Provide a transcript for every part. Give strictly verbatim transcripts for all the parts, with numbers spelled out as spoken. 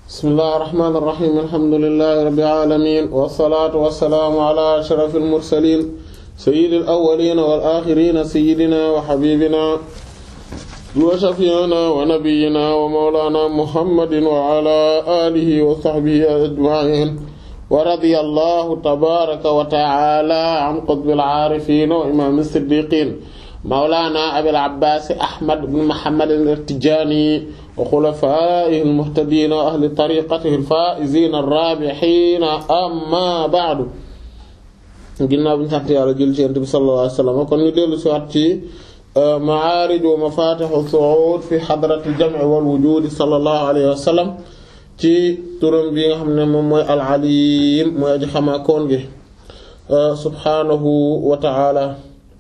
bismillahir rahmanir rahim alhamdulillahi rabbil alamin wassalatu wassalamu ala ashrafil mursalin sayyidil awwalin wal akhirin sayyidina wa habibina wa shafi'ina wa nabiyyina wa mawlana muhammadin wa ala alihi wa sahbihi ajma'in wa radiyallahu tabaraka wa ta'ala an qutbil arifin wa imamis siddiqin mawlana abil abbas ahmad ibn muhammad al-tijani wa khulafaa'ihi al-muhtadiin wa ahli tariqatihi al-faa'iziin ar-raabihiin amma ba'du. ginnaaw bi ñu sant Yàlla jël ci Yonent bi sallallahu alayhi wa sallam kon ñu dellu si waat ci ma'aarij wa mafaatih as-su'uud fi hadrati al-jam'i wal wujuud sallallahu alayhi wa sallam ci turam bi nga xam ne moom mooy al-aliim mooy aji xamaa koon gi subhaanahu wa ta'ala.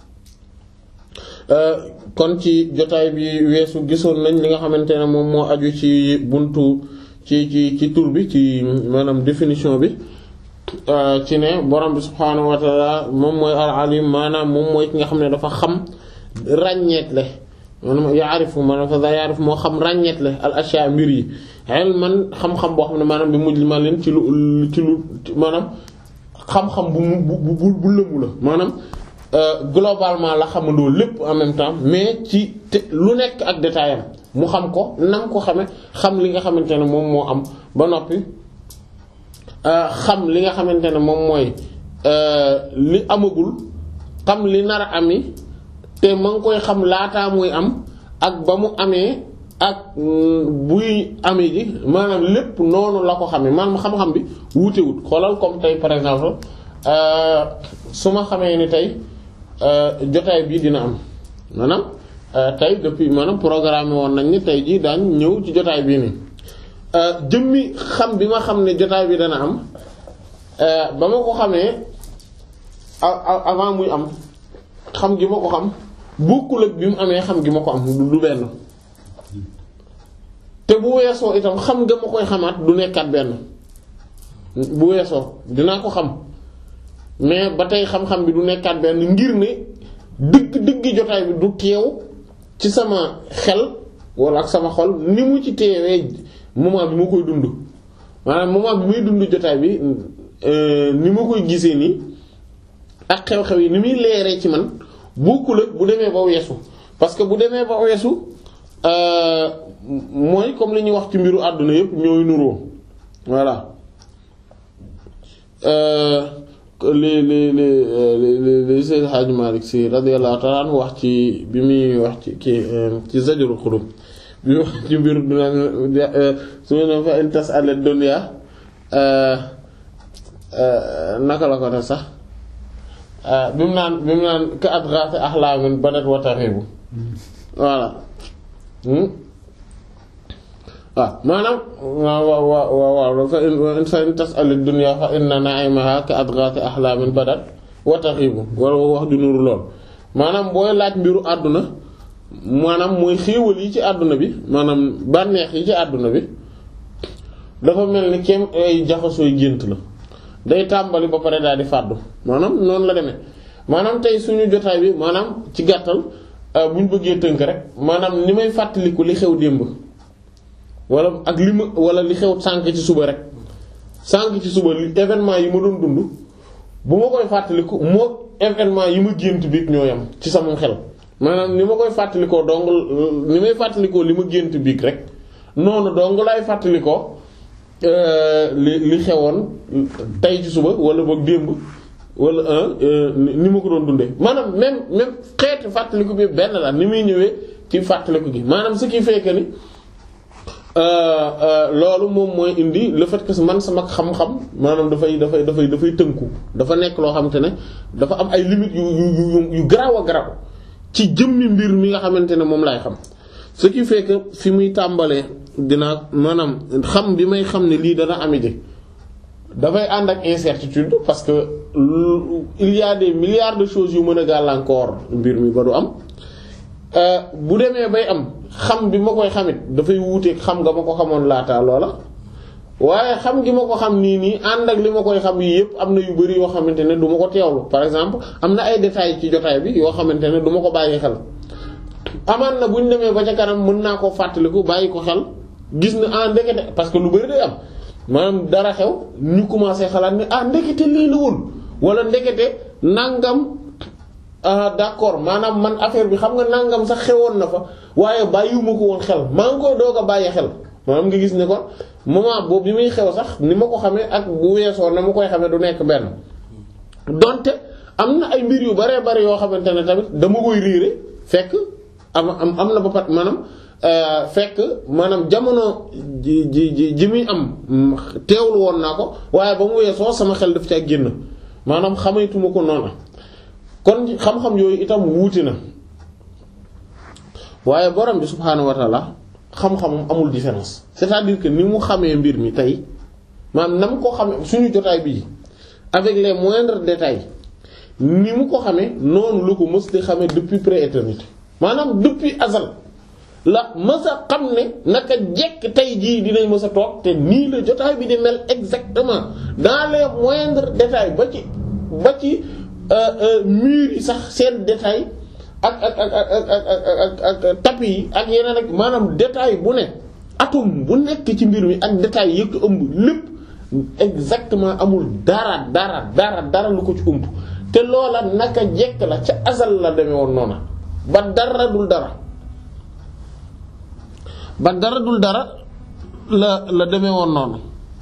kon ci jotaay bi weesu gisoon nañ li nga xamante ne moom moo aju ci buntu ci ci ci tur bi ci maanaam définition bi ci ne borom bi subhaanahu wa ta'ala moom mooy al-alim maanaam moom mooy ki nga xam ne dafa xam ràññeetle maanaam yaarifu maanaam fa yaarifu moo xam ràññeetle al ashya mbir yi ilman xam-xam boo xam ne maanaam bi mujj ma leen ci lu ci lu maanaam xam-xam bu bu bu bu lëmu la maanaam Euh, globalement la xamandoo lépp en même temps mais ci te lu nekk ak détail am mu xam ko nam ko xame xam li nga xamante ne moom moo am ba noppi euh, xam li nga xamante ne moom mooy euh, li amagul xam li nar a ami te ma ngi koy xam laataa muy am ak ba mu amee ak buy amee ji maanaam lépp noonu la ko xamee maanaam xam-xam bi wuutewut xoolal comme tey par exemple su ma xamee ni tey jotaay bii dina am maanaam tey depuis maanaam programme woon nañ ni tey jii daañ ñëw ci jotaay bii nii jëmmi xam bi ma xam ne jotaay bi dana am ba ma ko xamee avant muy am xam gi ma ko xam bokkul ak bi mu amee xam gi ma ko am du benn te bu weesoo itam xam nga ma koy xamaat du nekkaat benn bu weesoo dinaa ko xam mais ba tey xam-xam bi du nekkaat benn ngir ne dëgg dëgg jotaay bi du teew ci sama xel wala ak sama xol ni mu ci teewee moment bi ma koy dund maanaam moment bi muy dund jotaay bi ni ma koy gisee nii ak xew-xew yi ni muy leeree ci man bokkul ak bu demee ba weesu parce que bu demee ba weesu mooy comme li ñuy wax ci mbiru àdduna yépp ñooy nuroo voilà. li li li li li Seydi Hadji Malick Sy radiyallahu ta'ala anhu wax ci bi muy wax ci kii ci Zajrul Qulub bi muy wax ci mbir su ma nee fa in tas'al ad-dunya naka la ko def sax bi mu naan bi mu naan ka adghath ahlamin badat wa taghibu voilà waaw maanaam waaw waaw waaw waaw fa in tas'al ad-dunya fa inna na'imaha ka adghathi ahlamin badat wa taghibu wala wax du nuru lool maanaam booy laaj mbiru àdduna maanaam mooy xéewal yi ci àdduna bi maanaam bànneex yi ci àdduna bi dafa mel ni kem ay jaxasooy gént la day tàmbali ba pare daal di fàddu maanaam noonu la demee maanaam tey suñu jotaay bi maanaam ci gàttal bu ñu bëggee tënk rek maanaam ni may fàttaliku li xew démb wala ak li ma wala li xew sànk ci suba rek sànk ci suba li événement yi ma doon dund bu ma koy fàttaliku moo événement yi ma gént bi ñoo yam ci sama xel maanaam ni ma koy fàttalikoo dong ni may fàttalikoo li ma gént biig rek noonu dong laay fàttalikoo li li xewoon tey ci suba wala boog démb wala ni ma ko doon dundee maanaam même même xeeti fàttaliku bi benn la ni muy ñëwee ci fàttaliku gi maanaam ce qui fait que ni loolu moom mooy indi le fait que man sama xam-xam maanaam dafay dafay dafay dafay tënku dafa nekk loo xamante ne dafa am ay limites yu yu yu yu garaaw a garaaw ci jëmmi mbir mi nga xamante ne moom laay xam ce qui fait que fi muy tàmbalee dinaa maanaam xam bi may xam ne lii dana amee dafay ànd ak incertitude parce que il y a des milliards de choses yu mën a gàllankoor mbir mi ba du am bu demee bay am. xam bi ma koy xamit dafay wuuteeg xam nga ma ko xamoon laata loola waaye xam gi ma ko xam nii nii ànd ak li ma koy xam yii yëpp am na yu bari yoo xamante ne du ma ko teewlu par exemple am na ay détails ci jotaay bi yoo xamante ne du ma ko bàyyi xel amaan na bu ñu demee ba ca kanam mën naa koo fàttaliku bàyyi ko xel gis ne ah ndekete parce que lu bari day am maanaam dara xew ñu commencé xalaat ne ah ndekete lii la woon wala ndekete nangam ah d'accord maanaam man affaire bi xam nga nangam sax xewoon na fa waaye bàyyiwuma ko woon xel maa ngi koy doog a bàyyi xel maanaam nga gis ne kon moment boobu bi muy xew sax ni ma ko xamee ak bu weesoo na ma koy xamee du nekk benn donte am na ay mbir yu baree bari yoo xamante ne tamit dama koy riire fekk am am am na ba pat maanaam fekk maanaam jamono ji ji ji ji muy am teewlu woon naa ko waaye ba mu weesoo sama xel daf caa génn maanaam xamaytuma ko noonu kon xam-xam yooyu itam wuuti na waaye borom bi subhaanahu wa taala xam-xamam amul différence c'est-à-dire que ni mu xamee mbir mi tey maanaam na mu ko xamee suñu jotaay bii avec les moindres détails ni mu ko xamee noonu lu ko mës di xamee depuis pré-éternité maanaam depuis azal la mës a xam ne naka jekk tey jii dinañ mës a toog te nii la jotaay bi di mel exactement dans les moindres détails ba ci ba ci murs yi sax seen détail ak ak ak ak ak ak ak tapis yi ak yeneen ak maanaam détail bu ne atome bu nekk ci mbir mi ak détail yëpp ëmb lépp exactement amul dara dara dara dara lu ko ci ëmb te loola naka jekk la ca azal la demee woon noona ba dara dul dara ba dara dul dara la la demee woon noonu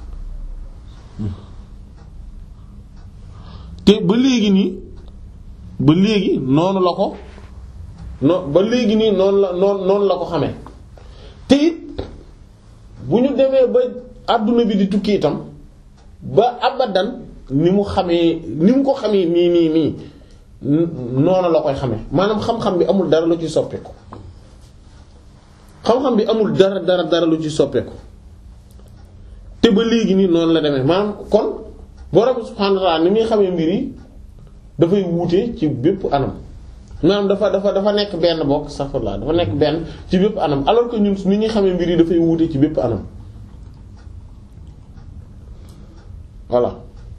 te ba léegi nii ba léegi noonu la ko no ba léegi nii noonu la noonu noonu la ko xamee te it bu ñu demee ba àdduna bi di tukki itam ba abadan ni mu xamee ni mu ko xamee nii nii nii noonu la koy xamee maanaam xam-xam bi amul dara lu ci soppeeku xam-xam bi amul dara dara dara lu ci soppeeku te ba léegi nii noonu la demee maanaam kon borom subhaanahu wa ta'aala ni muy xamee mbir yi dafay wuute ci bépp anam maanaam dafa dafa dafa nekk benn bokk safurla dafa nekk benn ci bépp anam alors que ñun ni ñuy xamee mbir yi dafay wuute ci bépp anam voilà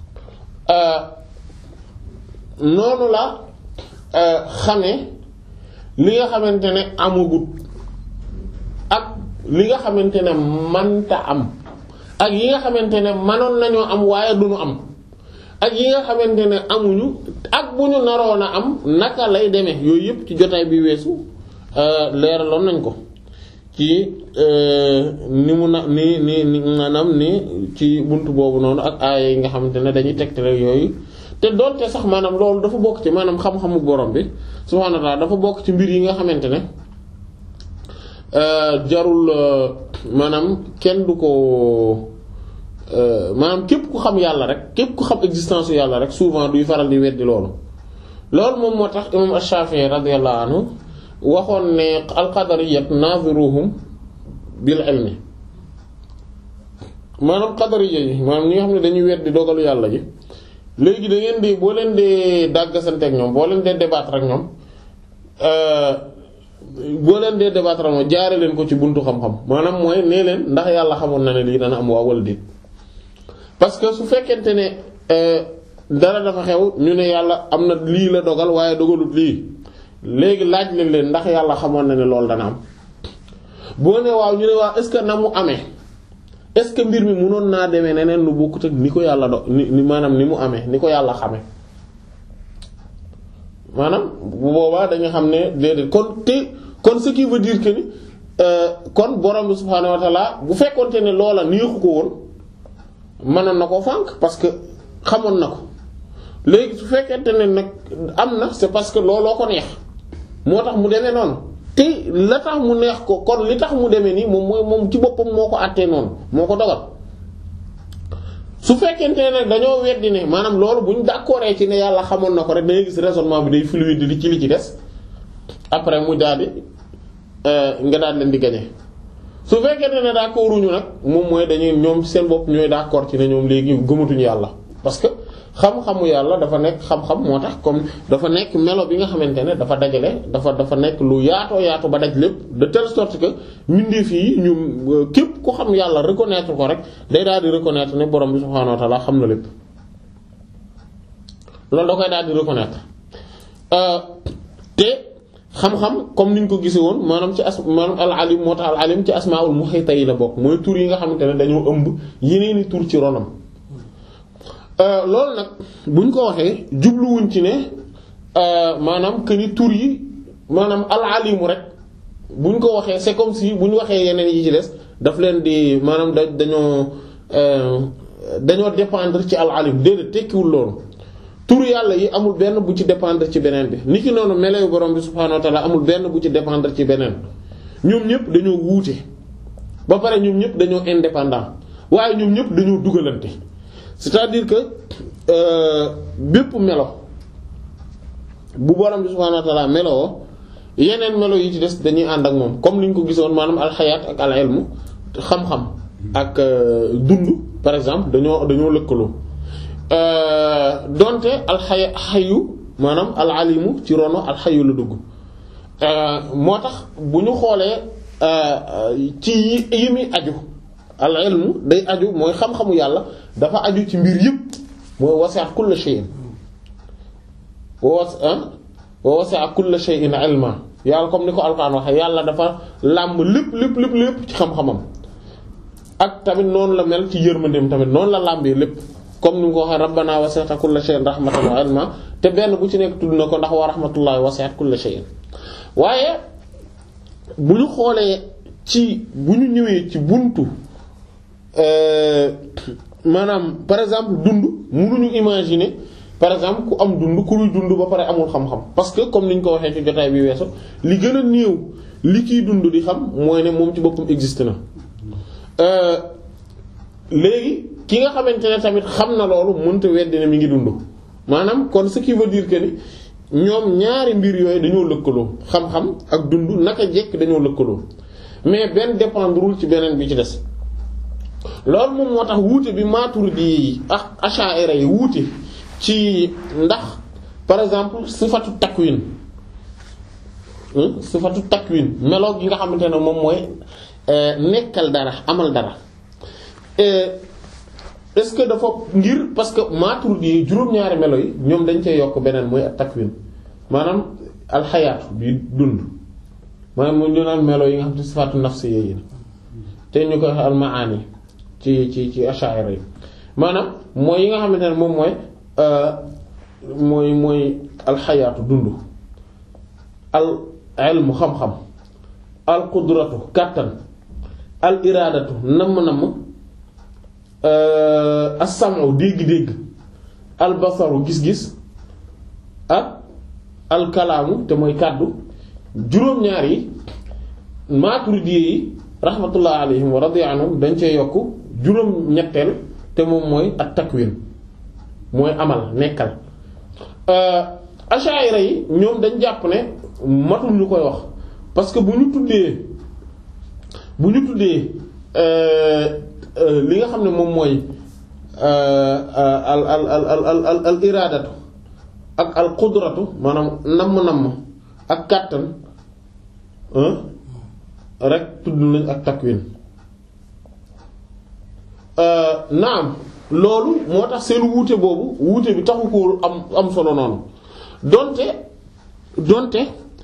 noonu la xamee li nga xamante ne amagut ak li nga xamante ne manta am ak yi nga xamante ne manoon nañoo am waaye duñu am ak yi nga xamante ne amuñu ak bu ñu naroon a am naka lay demee yooyu yëpp ci jotaay bi weesu leeraloon nañ ko ci ni mu na ni ni ni maanaam ni ci buntu boobu noonu ak aaya yi nga xamante ne dañuy tegtale yooyu te doonte sax maanaam loolu dafa bokk ci maanaam xam-xamu borom bi subhaanahu wa ta'aala dafa bokk ci mbir yi nga xamante ne jarul maanaam kenn du ko maanaam képp ku xam yàlla rek képp ku xam existence yàlla rek souvent duy faral di weddi loolu loolu moom moo tax imam Ash-Shafi'i radiyallahu anhu waxoon ne al-qadariyat naziruhum bil ilmi maanaam qadariyya yi maanaam ñi nga xam ne dañuy weddi dogalu yàlla ji léegi da ngeen di boo leen dee dàggasante ak ñoom boo leen dee débattre ak ñoom boo leen dee débattre ak ñoom jaare leen ko ci buntu xam-xam maanaam mooy nee leen ndax yàlla xamoon na ne lii dana am waa wala déet parce que su fekkente ne dara dafa xew ñu ne yàlla am na lii la dogal waaye dogalut lii léegi laaj leen leen ndax yàlla xamoon na ne loolu dana am boo ne waaw ñu ne waaw est-ce que na mu amee est-ce que mbir mi mënoon naa demee neneen lu bokkut ak ni ko yàlla do ni maanaam ni mu amee ni ko yàlla xamee maanaam bu boobaa dañu xam ne déedéet kon te kon ce qui veut dire que ni kon borom bi subhaanahu wa ta'ala bu fekkonte ne loola neexu ko woon mënoon na ko fànk parce que xamoon na ko léegi su fekkente ne nag am na c'est parce que looloo ko neex moo tax mu demee noonu te la tax mu neex ko kon li tax mu demee nii moom mooy moom ci boppam moo ko àttee noonu moo ko dogal su fekkente ne nag dañoo weddi ne maanaam loolu bu ñu d'accord ci ne yàlla xamoon na ko rek da ngay gis raisonnement bi day fluide li ci li ci des après mu daal di nga daal leen di gagner su fekkente ne d'accorduñu nag moom mooy dañuy ñoom seen bopp ñooy d'accord ci ne ñoom léegi gëmatuñu yàlla parce que xam-xamu yàlla dafa nekk xam-xam moo tax comme dafa nekk melo bi nga xamante ne dafa dajale dafa dafa nekk lu yaatoo yaatu ba daj lépp de telle sorte que mbindeef yi ñu képp ku xam yàlla reconnaître ko rek day daal di reconnaître ne borom bi subhaanahu wa ta'ala xam na lépp loolu da koy daal di reconnaître te xam-xam comme niñ ko gisee woon maanaam ci as maanaam al alim moo tax al alim ci asmaul muhita yi la bokk mooy tur yi nga xamante ne dañoo ëmb yeneeni tur ci ronam loolu nag buñ ko waxee jubluwuñ ci ne maanaam que ni tur yi maanaam al alimu rek buñ ko waxee c'est comme si buñ waxee yeneen yi ci des daf leen di maanaam da dañoo dañoo dépendre ci al alim déedéet tekkiwul loolu tur yàlla yi amul benn bu ci dépendre ci beneen bi niki noonu melayu borom bi subhaanahu wa ta'ala amul benn bu ci dépendre ci beneen ñoom ñëpp dañoo wuute ba pare ñoom ñëpp dañoo indépendant waaye ñoom ñëpp dañoo dugalante c'est-à-dire que bépp melo bu borom bi subhaanahu wa ta'ala meloo yeneen melo yi ci des dañuy ànd ak moom comme ni ñu ko gisoon maanaam alxayaat ak al ilmu xam-xam ak dund par exemple dañoo dañoo lëkkaloo donte alxay xayu maanaam al alimu ci rono alxayu la dugg moo tax bu ñu xoolee ci yi muy aju al ilmu day aju mooy xam-xamu yàlla dafa aju ci mbir yëpp mooy wasi'a kulla shay'in wa wasi'a kulla shay'in ilma yàlla comme ni ko Alxuraan waxe yàlla dafa làmb lépp lépp lépp lépp ci xam-xamam ak tamit noonu la mel ci yërmandeem tamit noonu la làmbee lépp comme ni nga ko waxee rabbana wasi'ta kulla shay'in rahmatan wa ilma te benn bu ci nekk tudd na ko ndax wa rahmatullahi wasi'at kulla shay'in waaye bu ñu xoolee ci bu ñu ñëwee ci buntu maanaam par exemple dund mënuñu imaginer par exemple ku am dund ku luy dund ba pare amul xam-xam parce que comme ni ñu ko waxee ci jotaay bi weesu li gën a néew li kiy dund di xam mooy ne moom ci boppam existe na léegi ki nga xamante ne tamit xam na loolu mënta weddi ne mi ngi dund maanaam kon ce qui veut dire que ni ñoom ñaari mbir yooyu dañoo lëkkaloo xam-xam ak dund naka jekk dañoo lëkkaloo mais benn dépendrul ci beneen bi ci des loolu moom moo tax wuute bi Maturidi yi ak Ash'ari yi wuute ci ndax par exemple sifatu takwin sifatu takwin melo gi nga xamante ne moom mooy nekkal dara amal dara est-ce que dafa ngir parce que Maturidi yi juróom-ñaari melo yi ñoom dañ cee yokk beneen mooy ak takwin maanaam alxayaatu bi dund maanaam mu ñu naan melo yi nga xam ne sifatu nafsi yi te ñu koy al maani ci ci ci Ash'ari yi maanaam mooy yi nga xamante ne moom mooy mooy mooy alxayaatu dund al ilmu xam-xam al qudratu kàttan al iraadatu namm-namm as-sam'u dégg-dégg al basaru gis-gis ak al kalaamu te mooy kàddu juróom-ñaar yi Maturidi yi rahmatullah alayhim wa radiya anhum dañ cee yokk juróom-ñetteel te moom mooy at takwin mooy amal nekkal Ash'ari yi ñoom dañ jàpp ne matul ñu koy wax parce que bu ñu tuddee bu ñu tuddee li nga xam ne moom mooy al al al al al al iraadatu ak al qudratu maanaam namm-namm ak kàttan rek tudd nañ ak takwin naam loolu moo tax seen wuute boobu wuute bi taxu ko am am solo noonu donte donte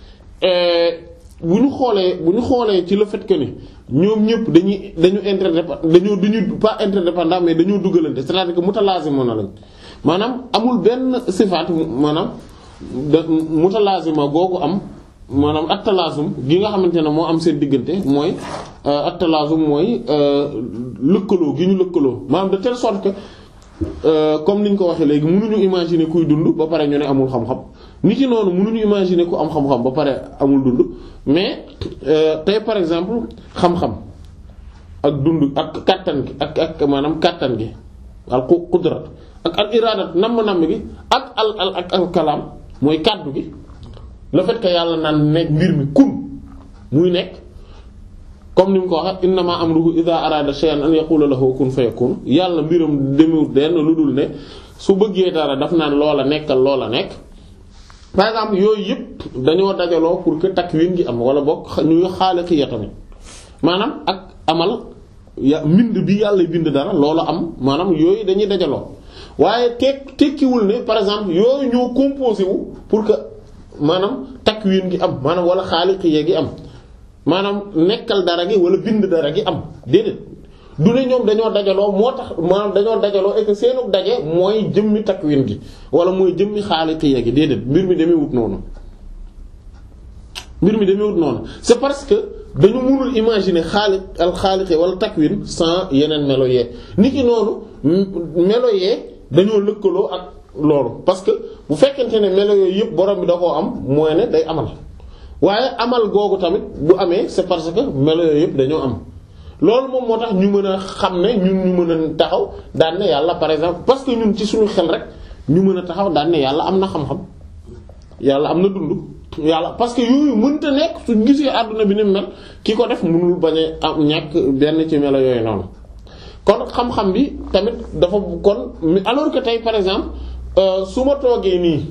bu ñu xoolee bu ñu xoolee ci le fait que ni ñoom ñëpp dañuy dañu interdépendant dañoo dañu pas interdépendant mais dañoo dugalante c'est-à-dire que mutalazima na lañ maanaam amul benn sifaat maanaam mutalazima googu am maanaam at-talazum gi nga xamante ne moo am seen diggante mooy at-talazum mooy lëkkaloo gi ñu lëkkaloo maanaam de telle sorte que comme niñ ko waxee léegi mënuñu imaginer kuy dund ba pare ñu ne amul xam-xam nit ki noonu mënuñu imaginer ku am xam-xam ba pare amul dund mais tey par exemple xam-xam ak dund ak kàttan gi ak ak maanaam kàttan gi al qudrat ak al iradat namm-namm gi ak al al ak al kalaam mooy kàddu gi le fait que yàlla naan nekk mbir mi kun muy nekk comme ni mu ko waxee innama amruhu idha arada shay'an an yaqula lahu kun fayakun yàlla mbiram demewut denn lu dul ne su bëggee dara daf naan loola nekkal loola nekk par exemple yooyu yëpp dañoo dajaloo pour que takwin gi am wala boog ñuy xaaliqiya tamit maanaam ak amal ya mbind bi yàlla bind dara loolu am maanaam yooyu dañuy dajaloo waaye tek tekkiwul ne par exemple yooyu ñoo composé wu pour que maanaam takwin gi am maanaam wala xaaliqiyya gi am maanaam nekkal dara gi wala bind dara gi am déedéet du ne ñoom dañoo dajaloo moo tax maanaam dañoo dajaloo et que seenu daje mooy jëmmi takwin gi wala mooy jëmmi xaaliqiyya gi déedéet mbir mi demee wut noonu mbir mi demee wut noonu c'est parce que dañu mënul imaginer xaaliq al xaaliqi wala takwin sans yeneen melo yee nit ki noonu melo yee dañoo lëkkaloo ak loolu parce que bu fekkente ne melo yooyu yëpp borom bi da koo am mooy ne day amal waaye amal googu tamit bu amee c'est parce que melo yooyu yëpp dañoo am loolu moom moo tax ñu mën a xam ne ñun ñu mën a taxaw daan ne yàlla par exemple parce que ñun ci suñu xel rek ñu mën a taxaw daan ne yàlla am na xam-xam yàlla am na dund yàlla parce que yooyu mënta nekk su gisee àdduna bi ni mel ki ko def mënul bañ a am ñàkk benn ci melo yooyu noonu kon xam-xam bi tamit dafa kon alors que tey par exemple su ma toogee nii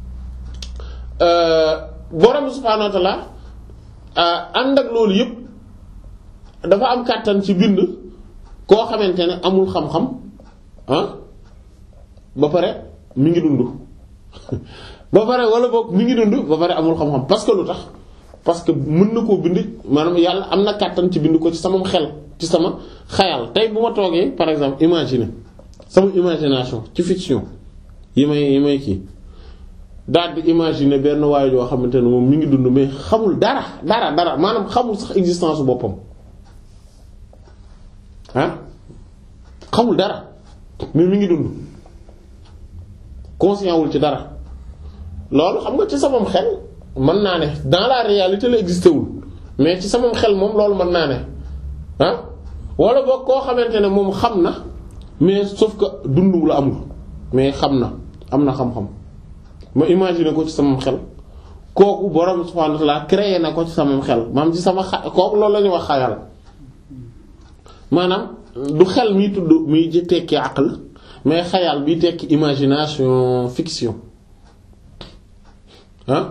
borom subhaanahu wa ta'ala ànd ak loolu yëpp dafa am kàttan ci bind koo xamante ne amul xam-xam ah ba pare mi ngi dund ba pare wala boog mi ngi dund ba pare amul xam-xam parce que lu tax parce que mën na koo bind maanaam yàlla am na kàttan ci bind ko ci sama xel ci sama xayal tey bu ma toogee par exemple imaginer sama imagination ci fiction yi may yi may kii daal di imaginer benn waaye joo xamante ne moom mi ngi dund mais xamul dara dara dara maanaam xamul sax existence su boppam ah xamul dara mais mi ngi dund conscient wul ci dara loolu xam nga ci samam xel mën naa ne dans la réalité la existé wul mais ci samam xel moom loolu mën naa ne ah wala boog koo xamante ne moom xam na mais sauf que dund la amul mais xam na am na xam-xam ma imaginer ko ci samam xel kooku borom subhanahu wa ta'ala créé na ko ci samam xel maanaam ci sama xa kooku loolu la ñuy wax xayal maanaam du xel miy tudd miy tekki aql mais xayal bi tekki imagination fiction ah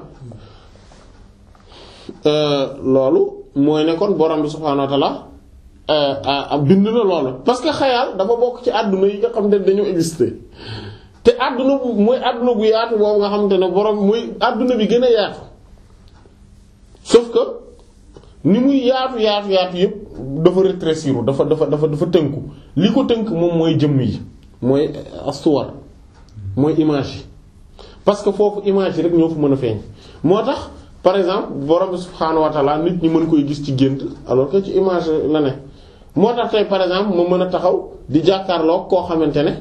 loolu mooy ne kon borom bi subhanahu wa ta'ala bind na loolu parce que xayal dafa bokk ci àdduna yi nga xam ne dañoo exister te àdduna bu mooy àdduna bu yaatu boobu nga xamante ne borom muy àdduna bi gën a yaatu sauf que ni muy yaatu yaatu yaatu yëpp dafa rétrécir dafa dafa dafa dafa tënku li ko tënk moom mooy jëmm yi mooy astuwar mooy image yi parce que foofu image yi rek ñoo fa mën a feeñ moo tax par exemple borom subhaanahu wa ta'ala nit ñi mën koy gis ci gént alors que ci image la ne moo tax tey par exemple ma mën a taxaw di jàkkaarloo koo xamante ne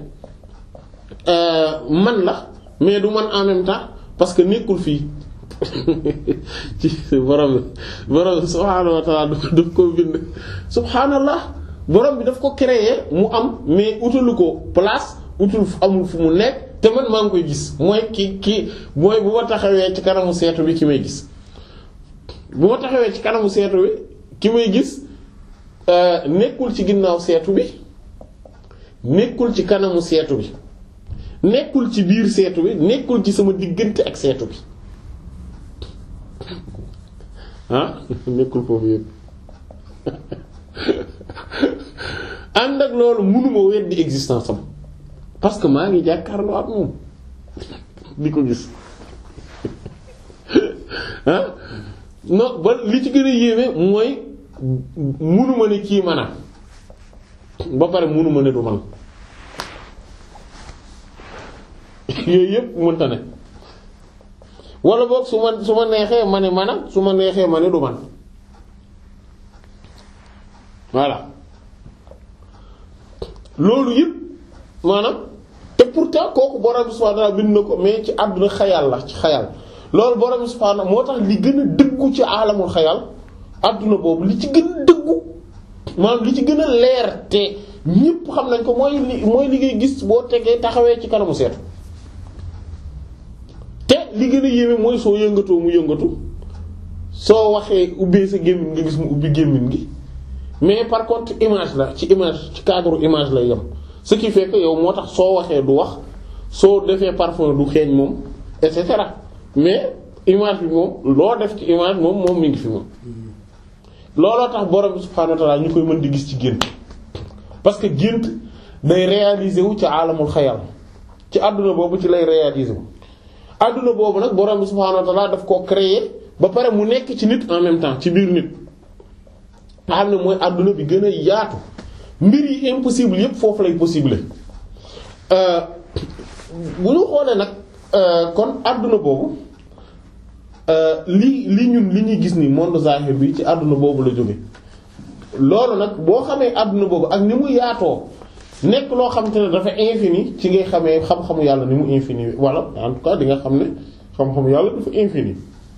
man la mais du man en même temps parce que nekkul fii ci borom bi borom bi subhaanahu wa ta'ala daf ko bind subhaanallah borom bi daf ko créer mu am mais utalu ko place utul amul fu mu nekk te man maa ngi koy gis mooy ki ki mooy bu ma taxawee ci kanamu seetu bi ki may gis bu ma taxawee ci kanamu seetu bi ki may gis nekkul ci ginnaaw seetu bi nekkul ci kanamu seetu bi nekkul ci biir seetu bi nekkul ci sama diggante ak seetu bi ah nekkul foofu yëpp ànd ak loolu mënuma weddi existence am parce que maa ngi jàkkaarloo ak moom di ko gis ah non ba li ci gën a yéeme mooy mënuma ne kii man a ba pare mënuma ne du man yooyu yëpp mënta ne wala boog su ma su ma neexee ma ne man a su ma neexee ma ne du man voilà loolu yëpp maanaam te pourtant kooku borom subhanahu wa ta'ala bind na ko mais ci àdduna xayal la ci xayal loolu borom subhanahu moo tax li gën a dëggu ci aalamul xayal àdduna boobu li ci gën a dëggu maanaam li ci gën a leer te ñépp xam nañ ko mooy li mooy li ngay gis boo tegee taxawee ci kanamu seetu te li gën a yéeme mooy soo yëngatoo mu yëngatu soo waxee ubbee sa gémmiñ nga gis mu ubbi gémmiñ gi mais par contre image la ci image ci cadre image lay yem ce qui fait que yow moo tax soo waxee du wax soo defee parfum du xeeñ moom et cetera mais image bi moom loo def ci image moom moom mi ngi fi moom. looloo tax borom subhaanahu wa ta'aala ñu koy mën di gis ci gént parce que gént day réaliser wu ci alamul xayal ci àdduna boobu ci lay réaliser wu adduna boobu nag borom bi subhaanahu wa ta'ala daf koo créer ba pare mu nekk ci nit en même temps ci biir nit nga xam ne mooy adduna bi gën a yaatu mbir yi impossible yépp foofu lay possible bu ñu xoolee nag kon adduna boobu li li ñun li ñuy gis ni monde zahir bi ci adduna boobu la jóge loolu nag boo xamee adduna boobu ak ni mu yaatoo nekk loo xam te ne dafa infini ci ngay xamee xam-xamu yàlla ni mu infini wala en tout cas di nga xam ne xam-xamu yàlla dafa infini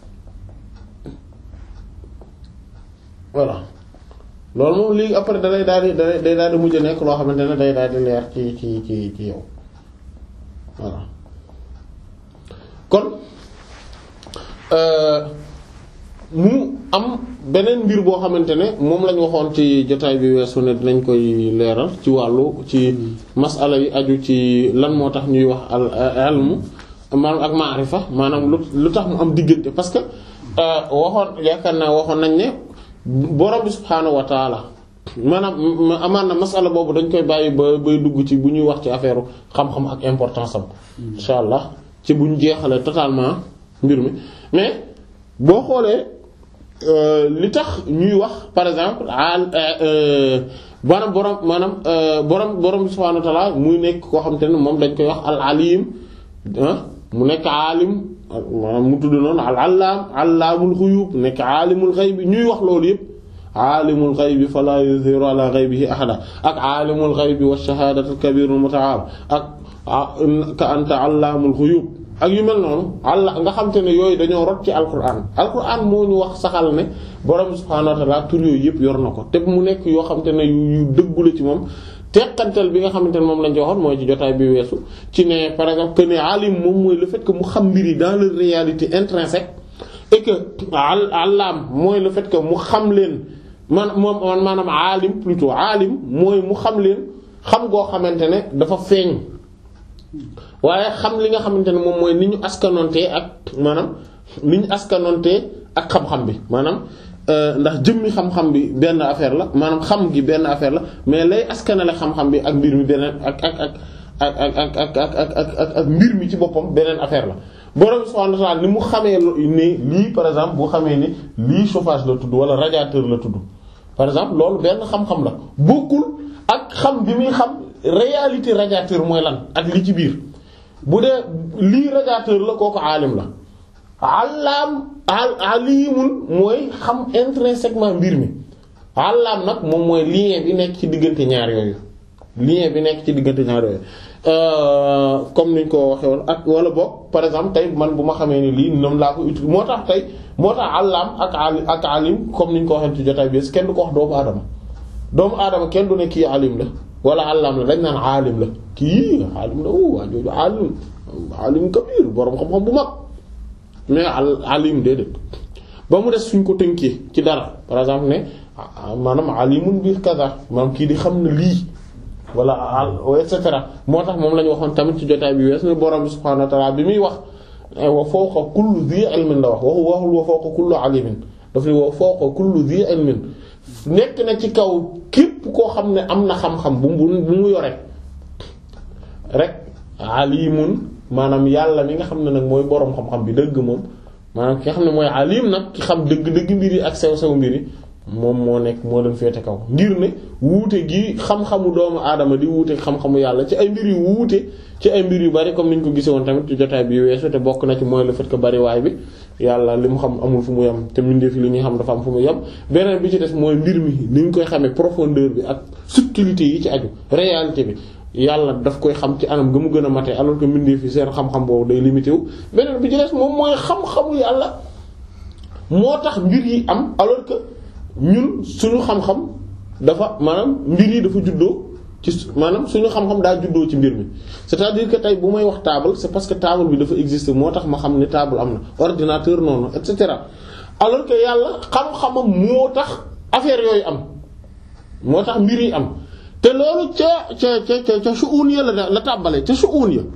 voilà loolu moom léegi après da lay daal di da day daal di mujj nekk loo xamante ne day daal di leer ci ci ci ci yow voilà kon mu am beneen mbir boo xamante ne moom lañ waxoon ci jotaay bi weesu ne dinañ koy leeral ci wàllu ci masala yi aju ci lan moo tax ñuy wax al ilmu maanaam ak maarifa maanaam lu lu tax mu am diggante parce que waxoon yaakaar naa waxoon nañ ne borom bi subhaanahu wa taala maanaam amaan na masala boobu dañ koy bàyyi ba bay dugg ci bu ñuy wax ci affaire xam-xam ak importance am insha allah ci buñ jeexalee totalement mbir mi mais boo xoolee li tax ñuy wax par exemple maanaam borom maanaam borom borom subhaanahu wa ta'ala muy nekk koo xam te ne moom dañ koy wax al alim mu nekk alim maanaam mu tudd noonu al allaam allaamul xuyub nekk alimul ghaybi ñuy wax loolu yëpp alimul ghaybi fala yuzhiru ala ghaybihi ahada ak alimul ghaybi wash shahadatul kabirul muta'al ak ka anta allaamul xuyub ak yu mel noonu allah nga xam te ne yooyu dañoo rot ci alquran alquran moo ñu wax saxal ne borom subhaanahu wa ta'ala tur yooyu yëpp yor na ko te mu nekk yoo xam te ne yu dëggu la ci moom teqantal bi nga xamante ne moom lañ joxoon mooy ci jotaay bi weesu ci ne par exemple que ne alim moom mooy le fait que mu xam mbir yi dans leur réalité intrinsèque et que allaam mooy le fait que mu xam leen man moom maanaam alim plutôt alim mooy mu xam leen xam goo xamante ne dafa feeñ waaye xam li nga xamante ne moom mooy ni ñu askanontee ak maanaam ni ñu askanontee ak xam-xam bi maanaam ndax jëmmi xam-xam bi benn affaire la maanaam xam gi benn affaire la mais lay askanale xam-xam bi ak mbir mi beneen ak ak ak ak ak ak ak ak ak ak mbir mi ci boppam beneen affaire la. Borom subhanahu wa ta'ala ni mu xamee ne lii par exemple bu xamee ni lii chauffage la tudd wala radiateur la tudd par exemple loolu benn xam-xam la bokkul ak xam bi muy xam réalité radiateur mooy lan ak li ci biir. bu dee lii radiateur la kooku aalim la allaam alimun mooy xam intrinsèquement mbir mi allaam nag moom mooy lien bi nekk ci diggante ñaar yooyu lien bi nekk ci diggante ñaar yooyu comme niñ ko waxee woon ak wala boog par exemple tey man bu ma xamee ni lii ñoom laa ko utile moo tax tey moo tax allaam ak ali ak alim comme niñ ko waxee ci jotaay bi kenn du ko wax doomu aadama doomu aadama kenn du ne kii alim la wala allaam la dañ naan aalim la kii aalim la o waa jooju aalim aalim kabir boroom xam-xam bu mag mais alim déedéet ba mu des suñ ko tënkee ci dara par exemple ne maanaam alimun bi kaza maanaam kii di xam ne lii wala et cetera moo tax moom la ñu waxoon tamit ci jotaay bi wees ne borom bi subhaanahu wa ta'ala bi muy wax wa fawqa kulli dhi ilmin la wax waxu waxul wa fawqa kulli alimin daf ne wa fawqa kulli dhi ilmin nekk na ci kaw képp koo xam ne am na xam-xam bu mu bu mu yore rek alimun maanaam yàlla mi nga xam ne nag mooy boroom xam-xam bi dëgg moom maanaam ki nga xam ne mooy alim nag ki xam dëgg-dëgg mbir yi ak sew-sew mbir yi moom moo nekk moo leen féete kaw ngir ne wuute gi xam-xamu doomu aadama di wuute xam-xamu yàlla ci ay mbir yu wuute ci ay mbir yu bari comme niñ ko gisee woon tamit ci jotaay bi weesu te bokk na ci mooy le fait que bari waay bi yàlla li mu xam amul fu mu yem te mbindeef yi li ñuy xam dafa am fu mu yem beneen bi ci des mooy mbir mi ni ñu koy xamee profondeur bi ak subtilité yi ci aju réalité bi yàlla daf koy xam ci anam ga mu gën a mate alors que mbindeef yi seen xam-xam boobu day limité wu beneen bi ci des moom mooy xam-xamu yàlla moo tax mbir yi am alors que ñun suñu xam-xam dafa maanaam mbir yi dafa juddoo ci maanaam suñu xam-xam daa juddoo ci mbir mi c'est-à-dire que tey bu may wax table c'est parce que table bi dafa exister moo tax ma xam ne table am na ordinateur noonu et cetera alors que yàlla xam-xamam moo tax affaire yooyu am moo tax mbir yi am te loolu ca ca ca ca shu'un ya la la tàmbalee ca shu'un ya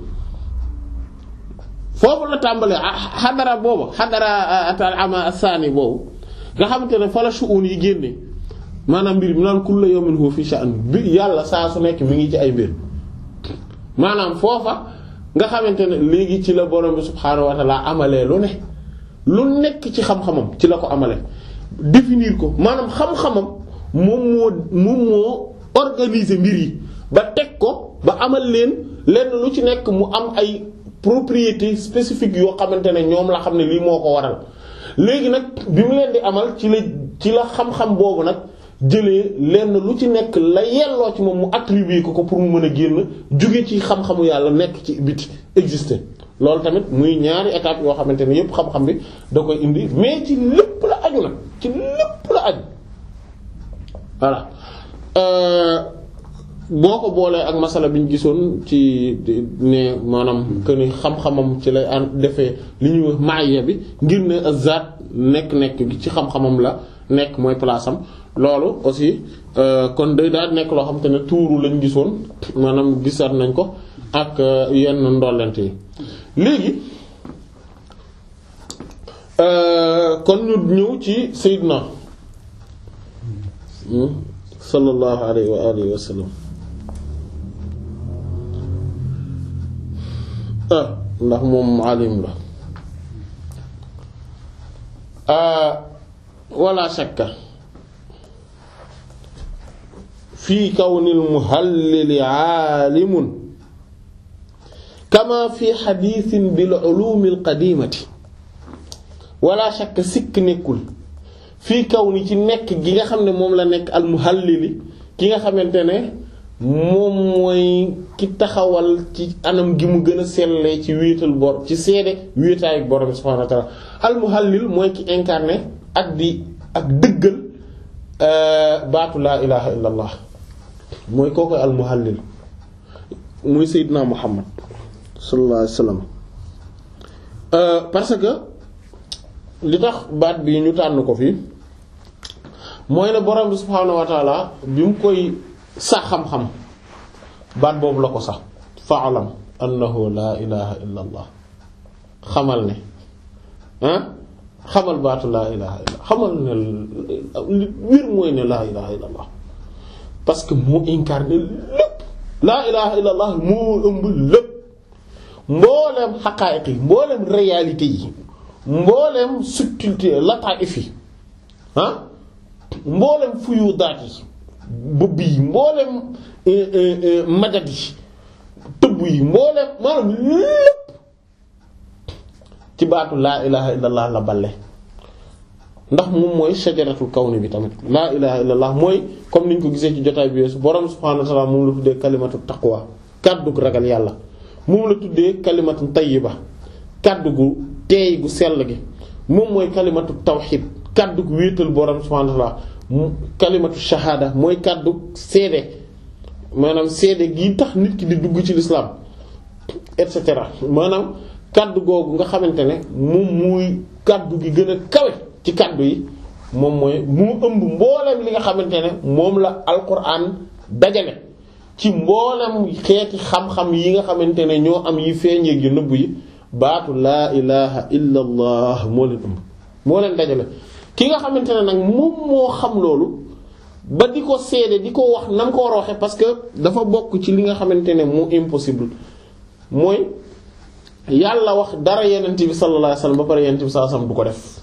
foofu la tàmbalee xadara boobu xadara atal ama asani boobu nga xamante ne fa la shu'un yi génne maanaam mbir mi naan kullu yawmin huwa fi sha'n bi yàlla saa su nekk mi ngi ci ay mbir maanaam foofa nga xamante ne léegi ci la borom bi subhaanahu wa ta'ala amalee lu ne lu nekk ci xam-xamam ci la ko amalee définir ko maanaam xam-xamam moom moo moom moo organiser mbir yi ba teg ko ba amal leen lenn lu ci nekk mu am ay propriété spécifique yoo xamante ne ñoom la xam ne lii moo ko waral léegi nag bi mu leen di amal ci la ci la xam-xam boobu nag jëlee lenn lu ci nekk la yelloo ci moom mu attribuer ko ko pour mu mën a génn jóge ci xam-xamu yàlla nekk ci biti exister loolu tamit muy ñaari étapes yoo xamante ne yépp xam-xam bi da koy indi mais ci lépp la aju nag ci lépp la aju voilà boo ko boolee ak masala bi ñu gisoon ci ne maanaam que ni xam-xamam ci lay an defee li ñuy wax maaya bi ngir ne azat nekk-nekk gi ci xam-xamam la nekk mooy place am loolu aussi kon day daal nekk loo xam te ne tuuru lañ gisoon maanaam gisaat nañ ko ak yenn ndollent yi léegi kon ñu ñëw ci Seydina sallallahu alayhi wa alihi wa sallam ah ndax moom alim la wala shakka fi kawnil muhallili aalimun kama fi xadiisin bil ulumil qadimati wala shakka sikk nekkul fii kawni ci nekk gi nga xam ne moom la nekk al muhallili ki nga xamante ne moom mooy ki taxawal ci anam gi mu gën a sellee ci wéetal bor ci seede wéetaayu borom subhaanahu wa ta'ala al muhallil mooy ki incarné ak di ak dëggal baatu laa ilaha illa allah mooy kooku al muhallil muy Seydina Muhammad sallallahu alayhi wa sallam parce que li tax baat bi ñu tànn ko fii mooy ne borom bi subhaanahu wa ta'ala bi mu koy sax xam-xam baat boobu la ko sax fa'lam annahu laa ilaha illa allah xamal ne ah xamal baatu laa ilaha illa xamal ne wir mooy ne laa ilaha illa allah parce que moo incarné lépp laa ilaha illa allah moo ëmb lépp mbooleem xaqaa'iq yi mbooleem réalité yi mbooleem subtilité lataa'if yi ah mbooleem fuyudaat yi bëbb yi mbooleem majat yi tëbb yi mbooleem maanaam lépp ci baatu laa ilaha illallah la balle ndax moom mooy shajaratul kawni bi tamit laa ilaha illallah mooy comme niñ ko gisee ci jotaay bi weesu borom subhaanahu wa ta'ala moom la tuddee kalimatu taqwa kàddu gu ragal yàlla moom la tuddee kalimatu tayyiba kàddu gu teey gu sell gi moom mooy kalimatu tawhid kàddu gu wéetal borom subhaanahu wa ta'ala kalimatu shahada mooy kàddu seede maanaam seede gi tax nit ki di dugg ci l'islam et cetera maanaam kàddu googu nga xamante ne moom muy kàddu gi gën a kawe ci kàddu yi moom mooy mu ëmb mboolem li nga xamante ne moom la alquran dajale ci mboolem xeeti xam-xam yi nga xamante ne ñoo am yi feeñeeg yu nëbb yi baatu laa ilaha illa allah moo leen ëmb moo leen dajale ki nga xamante ne nag moom moo xam loolu ba di ko seede di ko wax na nga ko war a waxee parce que dafa bokk ci li nga xamante ne moo impossible mooy yàlla wax dara yenent bi sallallahu alayhi wasallam ba pare yenent bi sallallahu alayhi wasallam du ko def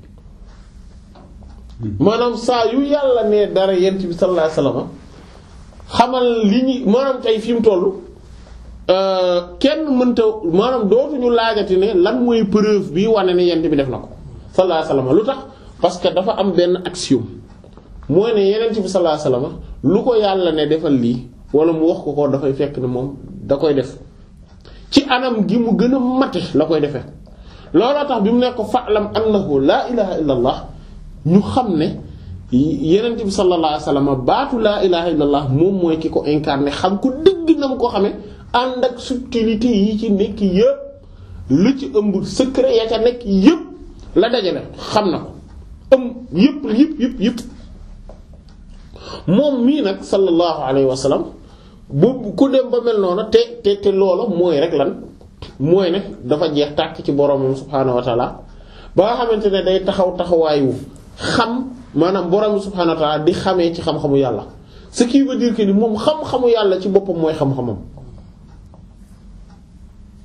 maanaam saa yu yàlla ne dara yenent bi sallallahu alayhi wasallam xamal li ñu maanaam tey fi mu toll kenn mënta maanaam dootuñu laajati ne lan mooy preuve bi wane ne yenent bi def na ko sallallahu alayhi wasallam lu tax parce que dafa am benn axiome mooy ne yenent bi sallallahu alayhi wasallam lu ko yàlla ne defal lii wala mu wax ko ko dafay fekk ne moom da koy def ci anam gi mu gën a mate la koy defee looloo tax bi mu nekk ko fa'lam annahu laa ilaha illa allah ñu xam ne yenent bi sallallahu alayhi wasallam baatu laa ilaha illa allah moom mooy ki ko incarné xam ko dëgg na mu ko xamee ànd ak subtilité yi ci nekk yëpp lu ci ëmb secret ya ca nekk yëpp la dajale xam na ko ëmb yëpp yëpp yëpp yëpp moom mii nag sallallahu alayhi wasallam bu ku dem ba mel noonu te te te loolu mooy rek lan mooy ne dafa jeex tàkk ci boromam subhaanahu wa taala ba nga xamante ne day taxaw taxawaayu xam maanaam borom subhaanahu wa taala di xamee ci xam-xamu yàlla ce qui veut dire que ni moom xam-xamu yàlla ci boppam mooy xam-xamam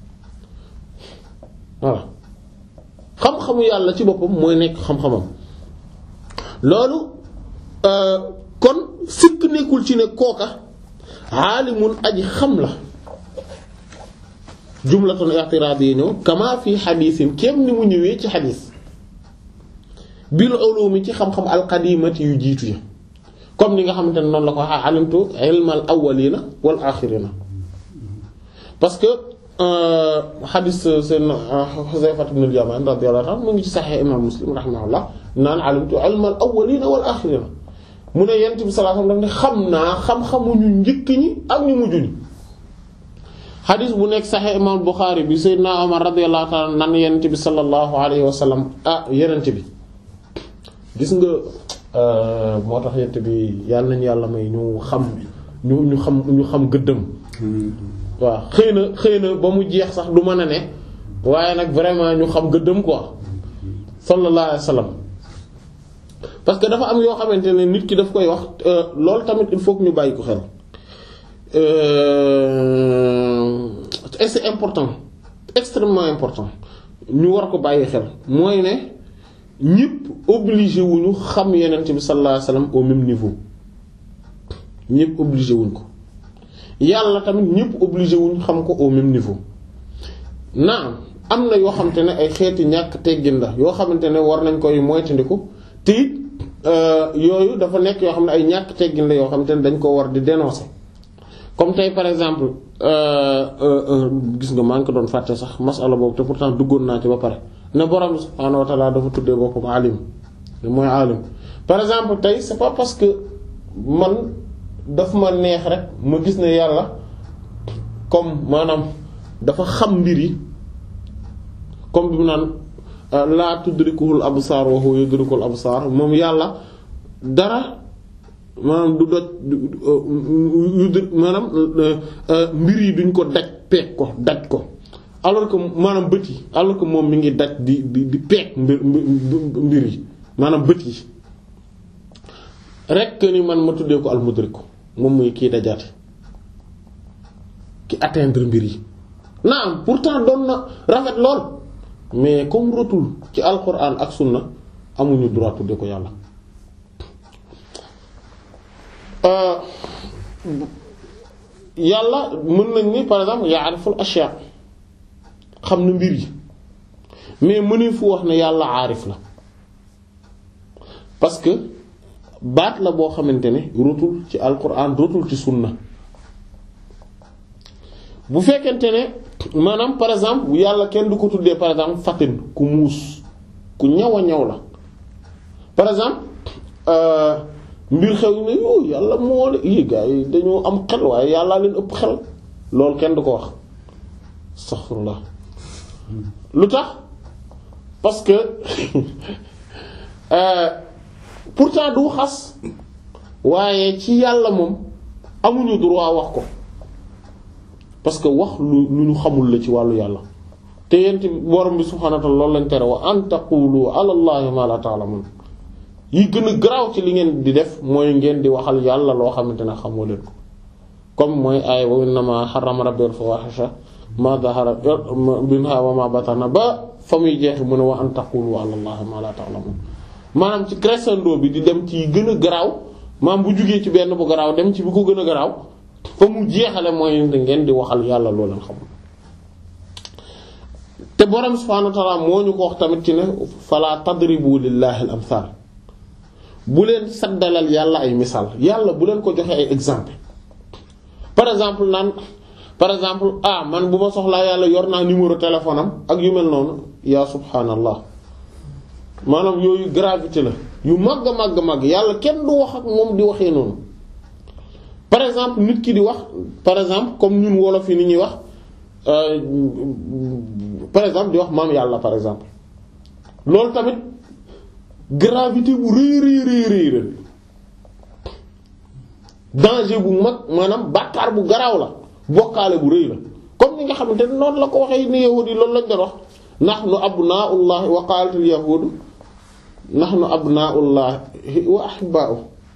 xam-xamu yàlla ci boppam mooy nekk xam-xamam loolu kon sikk nekkul ci ne kooka aalimun aji xam la jumlatun i'tiraadi yi ñëw kama fi xadiisin kem ni mu ñëwee ci xadiis bil ulumi ci xam-xam alqadimati yu jiitu yi comme ni nga xamante ne noonu la ko waxee alimtu ilmal awwalina wal axirina parce que xadiis seen Xuzayfa ibn al-Yaman radiyallahu anhu mu ngi ci Sahih imam Muslim rahimahullah naan alimtu ilmal awwalina wal axirina mu ne Yonent bi sallallahu alayhi wasallam daf ne xam naa xam-xamu ñu njëkk ñi ak ñu mujj ñi xadis bu nekk Sahih imam Bukhari bi Seydina Omar radiyallahu ta'ala nan Yonent bi sallallahu alayhi wasallam ah Yonent bi gis nga moo tax Yonent bi yàlla nañu yàlla may ñu xam ñu ñu xam ñu xam gëddëm waaw xëy na xëy na ba mu jeex sax du mën a ne waaye nag vraiment ñu xam gëddëm quoi sallallahu alayhi wasallam parce que dafa am yoo xamante ne nit ki daf koy wax loolu tamit il faut que ñu bàyyi ko xel et c'est important extrêmement important ñu war ko bàyyi xel mooy ne ñépp obligé wuñu xam Yonent bi sallallahu alayhi wasallam au même niveau ñépp obligé wuñ ko yàlla tamit ñépp obligé wuñ xam ko au même niveau naam am na yoo xamante ne ay xeeti ñàkk teggin la yoo xamante ne war nañ koy moytandiku te it yooyu dafa nekk yoo xam ne ay ñàkk teggin la yoo xamante ne dañ ko war di dénoncer comme tey par exemple gis nga maa ngi ko doon fàtte sax masala boobu te pourtant duggoon naa ci ba pare ne borom subhaanahu wa ta'ala dafa tuddee boppam alim mooy alim par exemple tey c'est pas parce que man daf ma neex rek ma gis ne yàlla comme maanaam dafa xam mbir yi comme bi mu naan laa tudrikuhul absaar wa huwa yudrikul absaar moom yàlla dara maanaam du doj maanaam mbir yi duñ ko daj peeg ko daj ko alors que maanaam bët yi alors que moom mi ngi daj di di di peeg mbir mbir yi maanaam bët yi rek ni man ma tuddee ko almudrik moom muy kii dajaate ki atteindre mbir yi naam pourtant doon na rafet lool mais comme rotul ci alquran ak sunna amuñu droit tuddee ko yàlla yàlla mën nañ ni par exemple ya'riful ashya xam na mbir yi mais mënee fu wax ne yàlla aarif la parce que baat la boo xamante ne rotul ci alquran rotul ci sunna bu fekkente ne maanaam par exemple yàlla kenn du ko tuddee par exemple fatin ku muus ku ñaw a ñaw la par exemple mbir xew ne yo yàlla moo la yi gaa yi dañoo am xel waaye yàllaa leen ëpp xel loolu kenn du ko wax astaghfirullah lu tax parce que pourtant du xas waaye ci yàlla moom amuñu droit wax ko parce que wax lu lu ñu xamul la ci wàllu yàlla te yent borom bi subhaanahu wa ta'ala loolu lañ tere wa an taqulu ala allahi ma la ta'lamun yi gën a garaaw ci li ngeen di def mooy ngeen di waxal yàlla loo xamante ne xamoo leen ko comme mooy aaya wa innama harrama rabbil fawahisha ma zahara minha wa ma batana ba fa muy jeex mu ne wa an taqulu ala allahi ma la ta'lamun maanaam ci crescendo bi di dem ci gën a garaaw maanaam bu jugee ci benn bu garaaw dem ci bu ko gën a garaaw fa mu jeexale mooy ngeen di waxal yàlla loo leen xamul te borom subhaanahu wa ta'ala moo ñu ko wax tamit ci ne fala tadribu lillahi al-amthal bu leen saddalal yàlla ay misaal yàlla bu leen ko joxe ay exemple par exemple naan par exemple ah man bu ma soxlaa yàlla yor naa numéro téléphone am ak yu mel noonu yaa subhaanallah maanaam yooyu gravité la yu màgg màgg màgg yàlla kenn du wax ak moom di waxee noonu par exemple nit ki di wax par exemple comme ñun wolof yi ni ñuy wax par exemple di wax maam yàlla par exemple loolu tamit gravité bu rëy rëy rëy rëy danger bu mag maanaam bàkkaar bu garaaw la bokkaale bu rëy la comme ni nga xamante ne noonu la ko waxee ni yahuud yi loolu lañ doon wax nahnu abnaa'ullahi wa qaalatil yahuudu nahnu abnaa'ullahi wa ahibbaa'uhu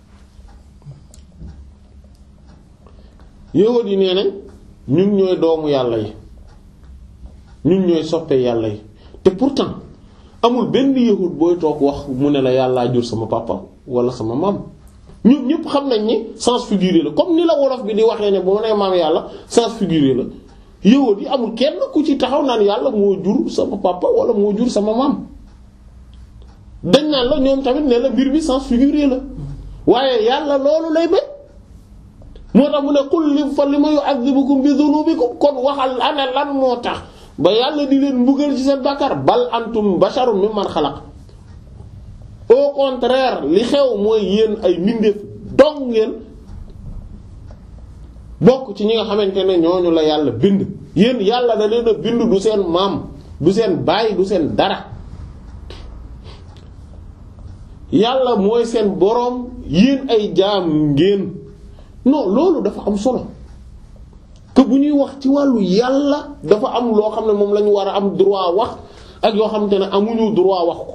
yahuud yi nee nañ ñun ñooy doomu yàlla yi ñun ñooy soppe yàlla yi te pourtant amul benn yahud booy toog wax mu ne la yàllaa jur sama papa wala sama maam ñun ñëpp xam nañ ni sens figuré la comme ni la wolof bi di waxee ne bu ma nee maam yàlla sens figuré la yahud yi amul kenn ku ci taxaw naan yàlla moo jur sama papa wala moo jur sama maam dañ naan la ñoom tamit ne la mbir bi sens figuré la waaye yàlla loolu lay bañ moo tax mu ne qul li fa lima yu'adhibukum bi dhunubikum kon waxal ana lan moo tax ba yàlla di leen mbugal ci seen bàkkaar bal antum basharun mimman xalaq au contraire li xew mooy yéen ay mbindeef dong ngeen bokk ci ñi nga xamante ne ñooñu la yàlla bind yéen yàlla da leen a bind du seen maam du seen baay du seen dara yàlla mooy seen boroom yéen ay jaam ngeen non loolu dafa am solo que bu ñuy wax ci wàllu yàlla dafa am loo xam ne moom la ñu war a am droit wax ak yoo xamante ne amuñu droit wax ko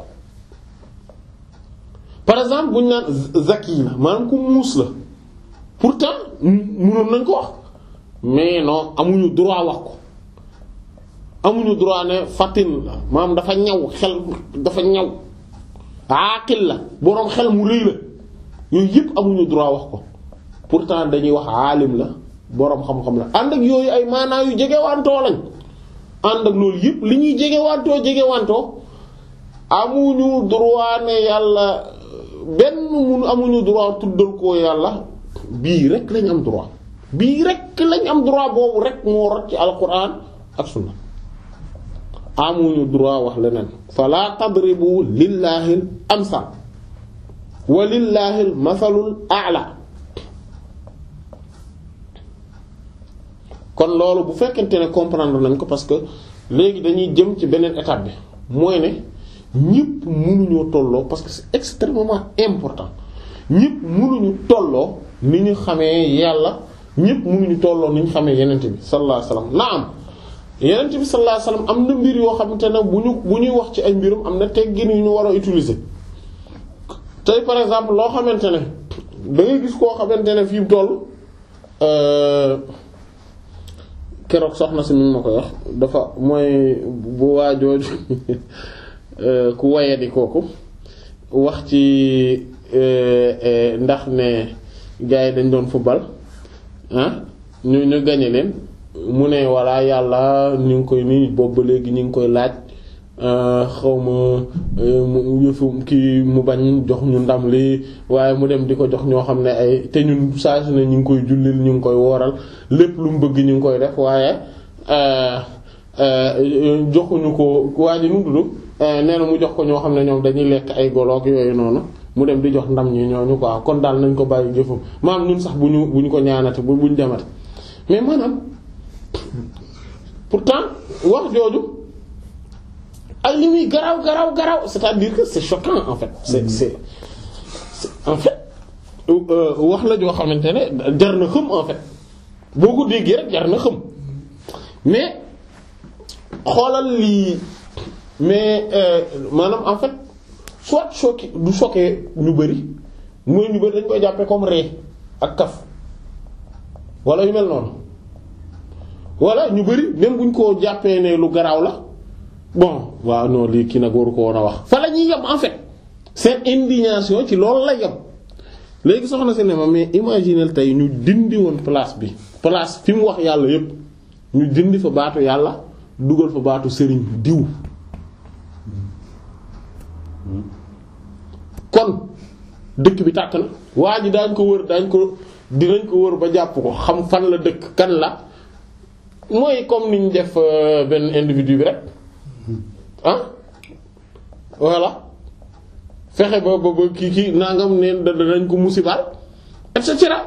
par exemple bu ñu naan zaki la maanaam ku muus la pourtant mënoon nañ ko wax mais non amuñu droit wax ko amuñu droit ne fatin la maanaam dafa ñaw xel dafa ñaw aqil la boroom xel mu rëy la yooyu yëpp amuñu droit wax ko pourtant dañuy wax aalim la boroom xam-xam la ànd ak yooyu ay maanaa yu jegewantoo lañ ànd ak loolu yëpp li ñuy jegewantoo jegewantoo amuñu droit ne yàlla benn mun amuñu droit tuddal ko yàlla bii rek lañ am droit bii rek lañ am droit boobu rek moo rot ci alquran ak sunna amuñu droit wax leneen fala tadribu lillaahil amsal wa lillaahil masalul a'la kon loolu bu fekkente ne comprendre nañ ko parce que léegi dañuy jëm ci beneen étape bi mooy ne ñëpp mënuñoo tolloo parce que c'est extrêmement important ñëpp mënuñu tolloo ni ñu xamee yàlla ñëpp mënuñu tolloo ni ñu xamee yenente bi sallallahu alayhi wasallam na am yenente bi sallallahu alayhi wasallam am na mbir yoo xamante ne bu ñu bu ñuy wax ci ay mbirum am na teggin yu ñu war a utiliser tey par exemple loo xamante ne da ngay gis koo xamante ne fi mu toll keroog soxna si mi ma koy wax dafa mooy bu waajooju ku wayadi kooku wax ci ndax ne gars yi dañ doon football ah ñu ñu gañe leen mu ne walla yàlla ñu ngi koy nii boobu ba léegi ñu ngi koy laaj xawma yëfu kii mu bañ jox ñu ndam li waaye mu dem di ko jox ñoo xam ne ay te ñun saa su ne ñu ngi koy jullil ñu ngi koy wooral lépp lu mu bëgg ñu ngi koy def waaye joxuñu ko waa ji nu dudd nee na mu jox ko ñoo xam ne ñoom dañuy lekk ay goloog yooyu noonu mu dem di jox ndam ñi ñooñu quoi kon daal nañ ko bàyyi jëfam maanaam ñun sax bu ñu bu ñu ko ñaanate bu buñ demate mais maanaam pourtant wax jooju ay li muy garaw garaw garaw c'est-à-dire que c'est choquant en fait c'est c'est, c'est en fait wax la joo xamante ne jar na xëm en fait boo ko déggee rek jar na xëm mais xoolal lii mais maanaam en fait soit choqué du choqué ñu bari mooy ñu bari dañ koy jàppee comme ree ak kaf wala yu mel noonu wala ñu bari même buñ ko jàppee ne lu garaaw la bon waaw non lii kii nag waru ko woon a wax fa la ñuy yem en fait seen indignation ci loolu la yem léegi soxna si ne ma mais imaginez tey ñu dindi woon place bi place fi mu wax yàlla yépp ñu dindi fa baatu yàlla dugal fa baatu sëriñ diw kon dëkk bi tàkk na waa ji daañ ko wër daañ ko dinañ ko wër ba jàpp ko xam fan la dëkk kan la mooy comme niñ def benn individu bi rek ah voilà fexe ba ba ba kii kii nangam neen da dañ ko musibal et cetera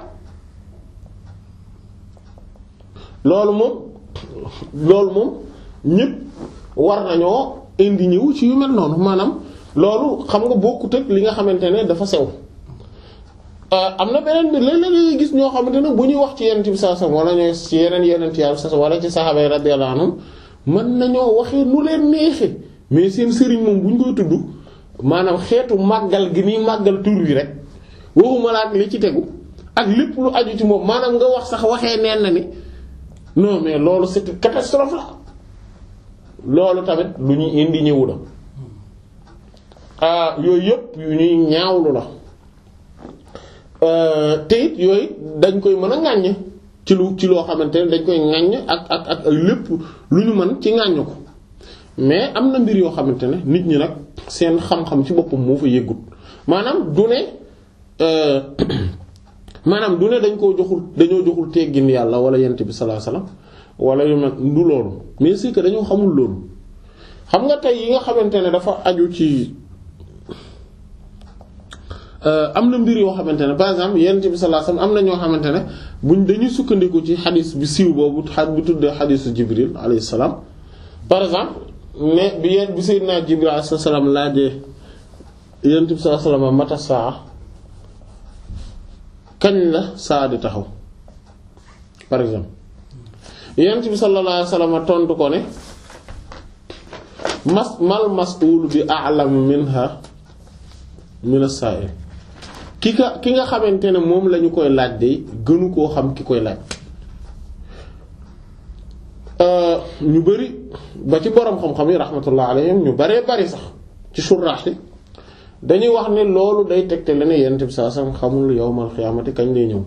loolu moom loolu moom ñépp war nañoo indi ñëw ci yu mel noonu maanaam loolu xam nga bokkut ak li nga xamante ne dafa sew am na beneen bi léeg-léeg gis ñoo xamante ne bu ñuy wax ci yenent bi sallallahu alayhi wasallam wala ñoo ci yeneen yenent yàlla sallallahu wala ci saxaaba yi radiyallahu anhum mën nañoo waxee nu leen neexe mais seen sëriñ moom bu ñu koy tudd maanaam xeetu màggal gi ni màggal tur wi rek waxuma la ak li ci tegu ak lépp lu aju ci moom maanaam nga wax sax waxee neen na ni non mais loolu c'est une catastrophe la loolu tamit lu ñuy indi ñëwu la yooyu yëpp yu ñuy ñaawlu la te it yooyu dañ koy mën a ŋàññ ci lu ci loo xamante ne dañ koy ŋàññ ak ak ak lépp lu ñu mën ci ŋàññ ko mais am na mbir yoo xamante ne nit ñi nag seen xam-xam ci boppam moo fa yëggut maanaam du ne maanaam du ne dañ koo joxul dañoo joxul teggin yàlla wala yent bi sallallahu alayhi wasallam wala yu mel du loolu mais c'est que dañoo xamul loolu xam nga tey yi nga xamante ne dafa aju ci am na mbir yoo xamante ne par exemple yent bi sallallahu alayhi wasallam am na ñoo xamante ne buñ dañuy sukkandiku ci xadis bi siiw boobu xa bi tuddee xadisu Jibril alayhi salaam par exemple ne bi yent bi Seydina Jibril alayhi salaam laajee yent bi sallallahu alayhi wasallam mata saa kañ la saa di taxaw par exemple yent bi sallallahu alayhi wasallam tontu ko ne mas mal mas'ul bi a'lam minha min as-sa'il ki ka ki nga xamante ne moom lañu koy laaj de gënu koo xam ki koy laaj ñu bari ba ci boroom xam-xam yi rahmatullah alayhim ñu baree bari sax ci suraax yi dañuy wax ne loolu day tegte la ne yent bi saa sam xamul yawmal xiyaamati kañ lay ñëw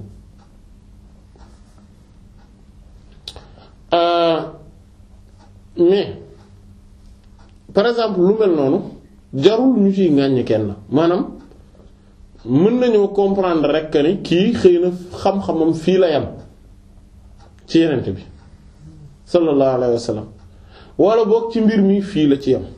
mais par exemple lu mel noonu jarul ñu ciy ŋàññ kenn maanaam mën nañoo comprendre rek que ni kii xëy na xam-xamam fii la yam ci yenent bi sallallahu alayhi wa sallam wala boog ci mbir mi fii la ci yam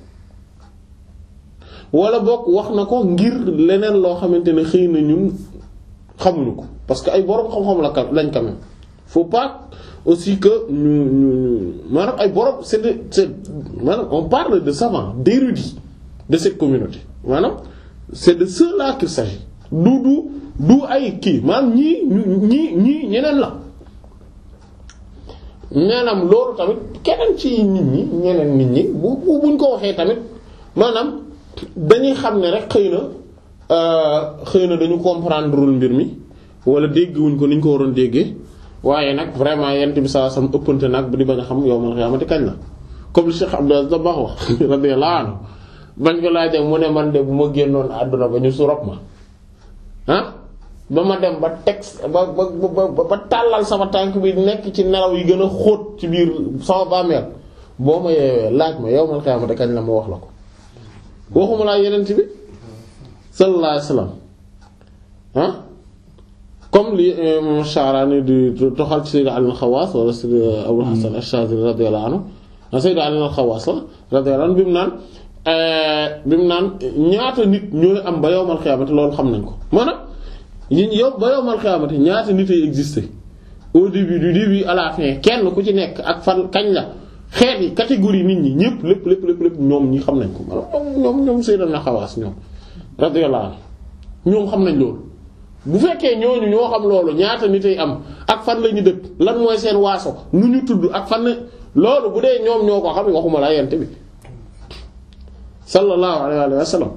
wala boog wax na ko ngir leneen loo xamante ne xëy na ñun xamuñu ko parce que ay boroom xam-xam la ka lañ quand même faut pas aussi que ñu ñu maanaam ay boroom c'est de c'est maanaam on parle de savants d'érudits de cette communauté maanaam c'est de cela qu'il s'agit du du du ay kii maanaam ñii ñii ñii ñeneen la maanaam loolu tamit keneen ci nit ñi ñeneen nit ñi bu bu buñ ko waxee tamit maanaam dañuy xam ne rek xëy na xëy na dañu comprendrewul mbir mi wala dégguwuñ ko ni ñu ko waroon déggee waaye nag vraiment yent bi saa sam ëppante nag di bañ a xam yawmal xiyaamati kañ la comme le Cheikh Abdou Aziz Dabakh wax radiyallahu anhu bañ ko laajee mu ne man de bu ma génnoon àdduna ba ñu surop ma ah ba ma dem ba teg ba ba ba ba tàllal sama tànk bi nekk ci nelaw yi gën a xóot ci biir sama bàmmeel boo ma yeewee laaj ma yawmal xiyaamati kañ la ma wax la ko waxuma laa yenent bi sallallahu alayhi wasallam ah comme li imam Sha'rani di toxal ci Sayyid Ali al-Khawas wala Sayyid Abul Hasan ash-Shazili radiyallahu anhu Sayyid Ali al-Khawas la radiyallahu anhu bi mu naan bi mu naan ñaata nit ñooy am ba yawmal xiyaamati loolu xam nañ ko maanaam yi yow ba yawmal xiyaamati ñaata nit ay exister au début du début à la fin kenn ku ci nekk ak fan kañ la xeet yi catégorie nit ñi ñëpp lépp lépp lépp lépp ñoom ñi xam nañ ko maanaam ñoom ñoom Sayyid al-Khawas ñoom radiyallahu anhu ñoom xam nañ loolu bu fekkee ñooñu ñoo xam loolu ñaata nit ay am ak fan la ñu dëkk lan mooy seen waaso nu ñu tudd ak fan loolu bu dee ñoom ñoo ko xam waxuma la yent bi sallallahu alayhi wa sallam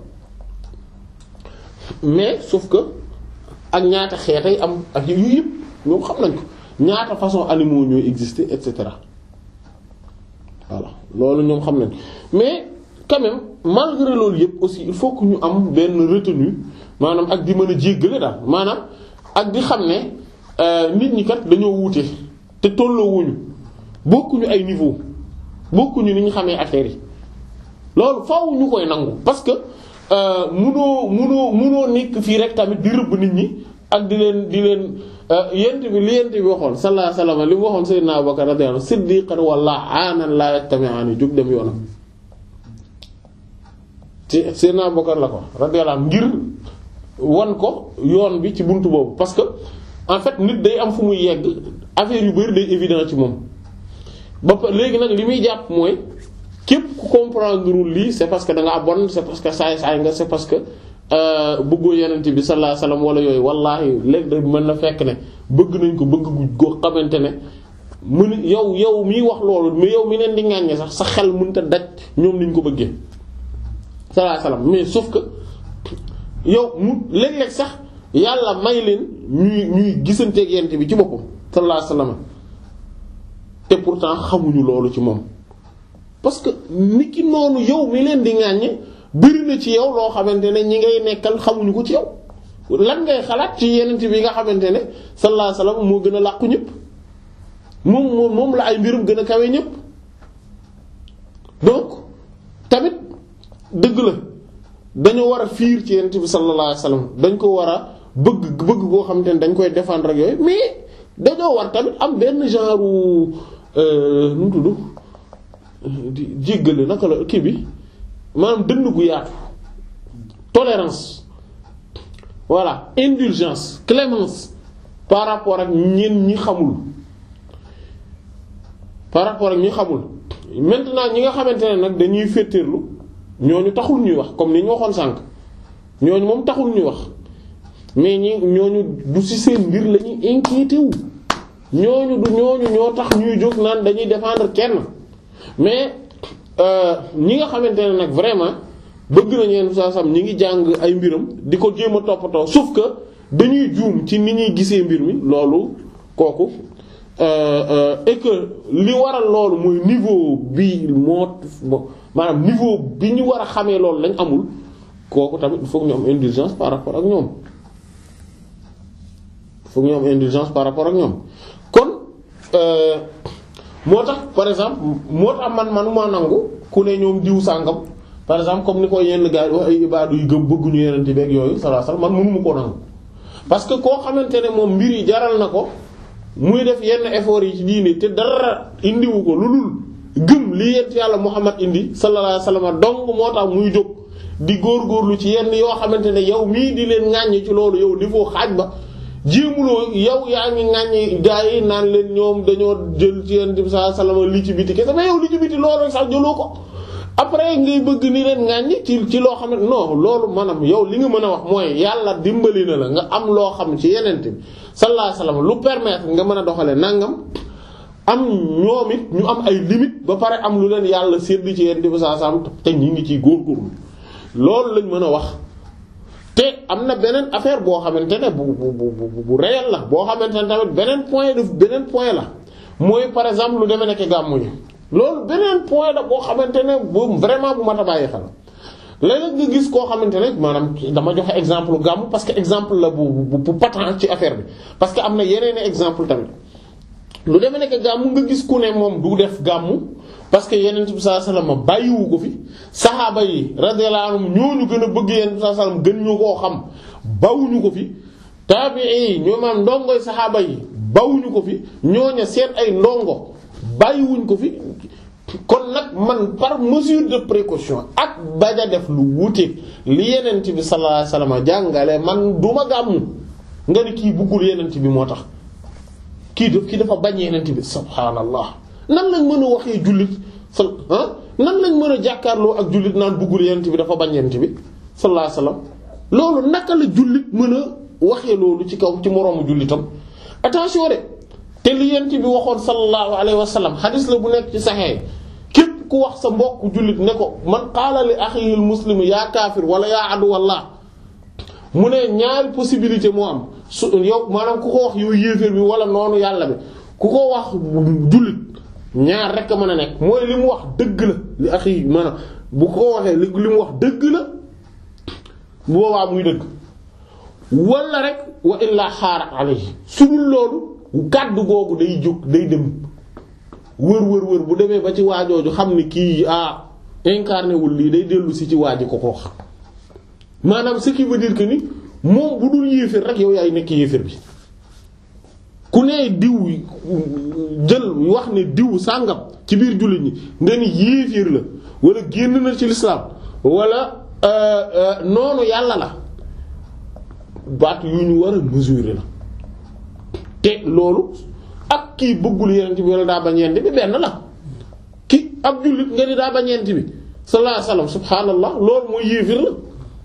mais sauf que ak ñaata xeetay am ak yu yëpp ñoom xam nañ ko ñaata façon animaux ñooy exister et cetera voilà loolu ñoom xam nañ mais quand même malgré loolu yëpp aussi il faut que ñu am benn retenue maanaam ak di mën a jéggale daal maanaam ak di xam ne nit ñi kat dañoo wuute te tolloowuñu bokkuñu ay niveau bokkuñu ni ñu xamee affaire yi loolu faaw ñu koy nangu parce que munoo munoo munoo nekk fii rek tamit di rëbb nit ñi ak di leen di leen yent bi li yent bi waxoon sallallahu alayhi wasallam li mu waxoon sayyidina Abubakar radiyallahu anhu siddiqan wala aanan la yajtami'ani jóg dem yoonam ci sayyidina Abubakar la ko radiyallahu anhu ngir wan ko yoon bi ci buntu boobu parce que en fait nit day am fu muy yegg affaire yu bari day évident ci moom ba léegi nag li muy jàpp mooy képp ku comprendre lii c'est parce que da ngaa bon c'est parce que saay saay nga c'est parce que bëggoo yenent bi sallallahu alayhi wasallam wala yooyu wallahi léegi da mën na fekk ne bëgg nañ ko bëgg gu goo xamante ne mun yow yow miy wax loolu mais yow mi leen di ŋàññe sax sa xel mënut a daj ñoom niñ ko bëggee sallallahu alayhi wasallam mais sauf que yow mu léeg-léeg sax yàlla may leen ñuy ñuy gisanteeg yent bi ci boppam sallallahu alayhi wasallam te pourtant xamuñu loolu ci moom parce que nit ki noonu yow mi leen di ŋàññe bëri na ci yow loo xamante ne ñi ngay nekkal xamuñu ko ci yow lan ngay xalaat ci yenent bi nga xamante ne sallallahu alayhi wasallam moo gën a làqu ñëpp moom moom moom la ay mbirum gën a kawe ñëpp donc tamit dëgg la dañoo war a fiir ci yenent bi sallallahu alayhi wasallam dañ ko war a bëgg bëgg koo xamante ne dañ koy défendre ak yooyu mais dañoo war tamit am benn genre nu mu tudd di jéggale naka la kii bi maanaam dënn gu yaatu tolérance voilà indulgence clémence par rapport ak ñeen ñi xamul par rapport ak ñi xamul maintenant ñi nga xamante ne nag dañuy féeteerlu ñooñu taxul ñuy wax comme ni ñu waxoon sànq ñooñu moom taxul ñuy wax mais ñi ñooñu du ci seen mbir la ñuy inquiété wu ñooñu du ñooñu ñoo tax ñuy jóg naan dañuy défendre kenn mais ñi nga xamante ne nag vraiment bëgg nañu yenn saa sam ñi ngi jàng ay mbiram di ko jéem a toppatoo sauf que dañuy juum ci ni ñuy gisee mbir mi loolu kooku et que li waral loolu mooy niveau bi moo maanaam niveau bi ñu war a xamee loolu lañ amul kooku tamit il faut que ñu am indulgence par rapport ak ñoom il faut que ñu am indulgence par rapport ak ñoom kon moo tax par exemple moo tax man manuma nangu ku ne ñoom diw sàngam par exemple comme ni ko yenn gars yi wax ay ibaadu yu gëm bëgguñu yeneen ci beeg yooyu sallallahu alayhi wasallam man mënuma koo nangu parce que koo xamante ne moom mbir yi jaral na ko muy def yenn effort yi ci diine te dara indiwu ko lu dul gëm li yent yàlla Muhammad indi sallallahu alayhi wasallam donc moo tax muy jóg di góorgóorlu ci yenn yoo xamante ne yow mii di leen ŋàññi ci loolu yow di foo xaaj ba jéemuloo yow yaa ngi ŋàññi gaa yi naan leen ñoom dañoo jël ci yent bi sallallahu alayhi wasallam li ci biti kese mais yow li ci biti loolu sax jëloo ko après ngay bëgg ni leen ŋàññi ci ci loo xam ne non loolu maanaam yow li nga mën a wax mooy yàlla dimbali na la nga am loo xam ci yenent bi sallallahu alayhi wasallam lu permettre nga mën a doxale nangam am ñoom it ñu am ay limite ba pare am lu leen yàlla sédd ci yenent bi sallallahu alayhi wasallam te ñi ngi ciy góorgóorlu loolu lañ mën a wax te am na beneen affaire boo xamante ne bu bu bu bu réel la boo xamante ne tamit beneen point de beneen point la mooy par exemple lu demee nekk gàmmu yi loolu beneen point la boo xamante ne bu vraiment bu mat a bàyyi xel léeg-léeg nga gis koo xamante ne maanaam dama joxe exemple gàmmu parce que exemple la bu bu bu patent ci affaire bi parce que am na yeneen exemple tamit lu demee nekk gàmmu nga gis ku ne moom du def gàmmu parce que yeneen bi sallallahu alayhi wasallam bàyyiwu ko fi saxaaba yi radiyallahu anhum ñooñu gën a bëgg yeneen bi sallallahu alayhi wasallam gën ñu koo xam bawuñu ko fi taabi'i yi ñoo maam ndongoy saxaaba yi bawuñu ko fi ñooña seen ay ndongo bàyyiwuñ ko fi kon nag man par mesure de précaution ak bañ a def lu wuute li yeneen bi sallallahu alayhi wasallam jàngale man duma gàmmu nga ni kii buggul yeneen bi moo tax kii daf kii dafa bañ yeneen bi subhaanallah nan lañ mën a waxee jullit sa ah nan lañ mën a jàkkaarloo ak jullit naan buggul yenent bi dafa bañ yenent bi sallallahu alayhi wasallam loolu naka la jullit mën a waxee loolu ci kaw ci moroomu jullitam attention de te li yenent bi waxoon sallallahu alayhi wasallam xadis la bu nekk ci saxee képp ku wax sa mbokk jullit ne ko man qaala li axiihil muslim yaa kaafir wala yaa aduwallah mu ne ñaari possibilité moo am su yow maanaam ku ko wax yow yéeféer bi wala noonu yàlla bi ku ko wax jullit ñaar rekk mën a nekk mooy li mu wax dëgg la li axi maanaam bu ko waxee li li mu wax dëgg la bu boobaa muy dëgg wala rek wa illaa xaarat alayhi su dul loolu kàddu googu day jóg day dem wër wër wër bu demee ba ci waajooju xam ni kii ah incarné wul lii day dellu si ci waaji ko ko wax maanaam ce qui veut dire que ni moom bu dul yéeféer rek yow yaay nekk yéeféer bi ku ne diw jël wax ne diw sàngam ci biir jullit ñi nga ni yéeféer la wala génn na ci l'islam wala noonu yàlla la baat yu ñu war a mesurer la te loolu ak kii bëggul yenent bi wala daa bañ yenent bi benn la ki ab jullit nga ni daa bañ yenent bi sallallahu alayhi wasallam subhaanallah loolu mooy yéeféer la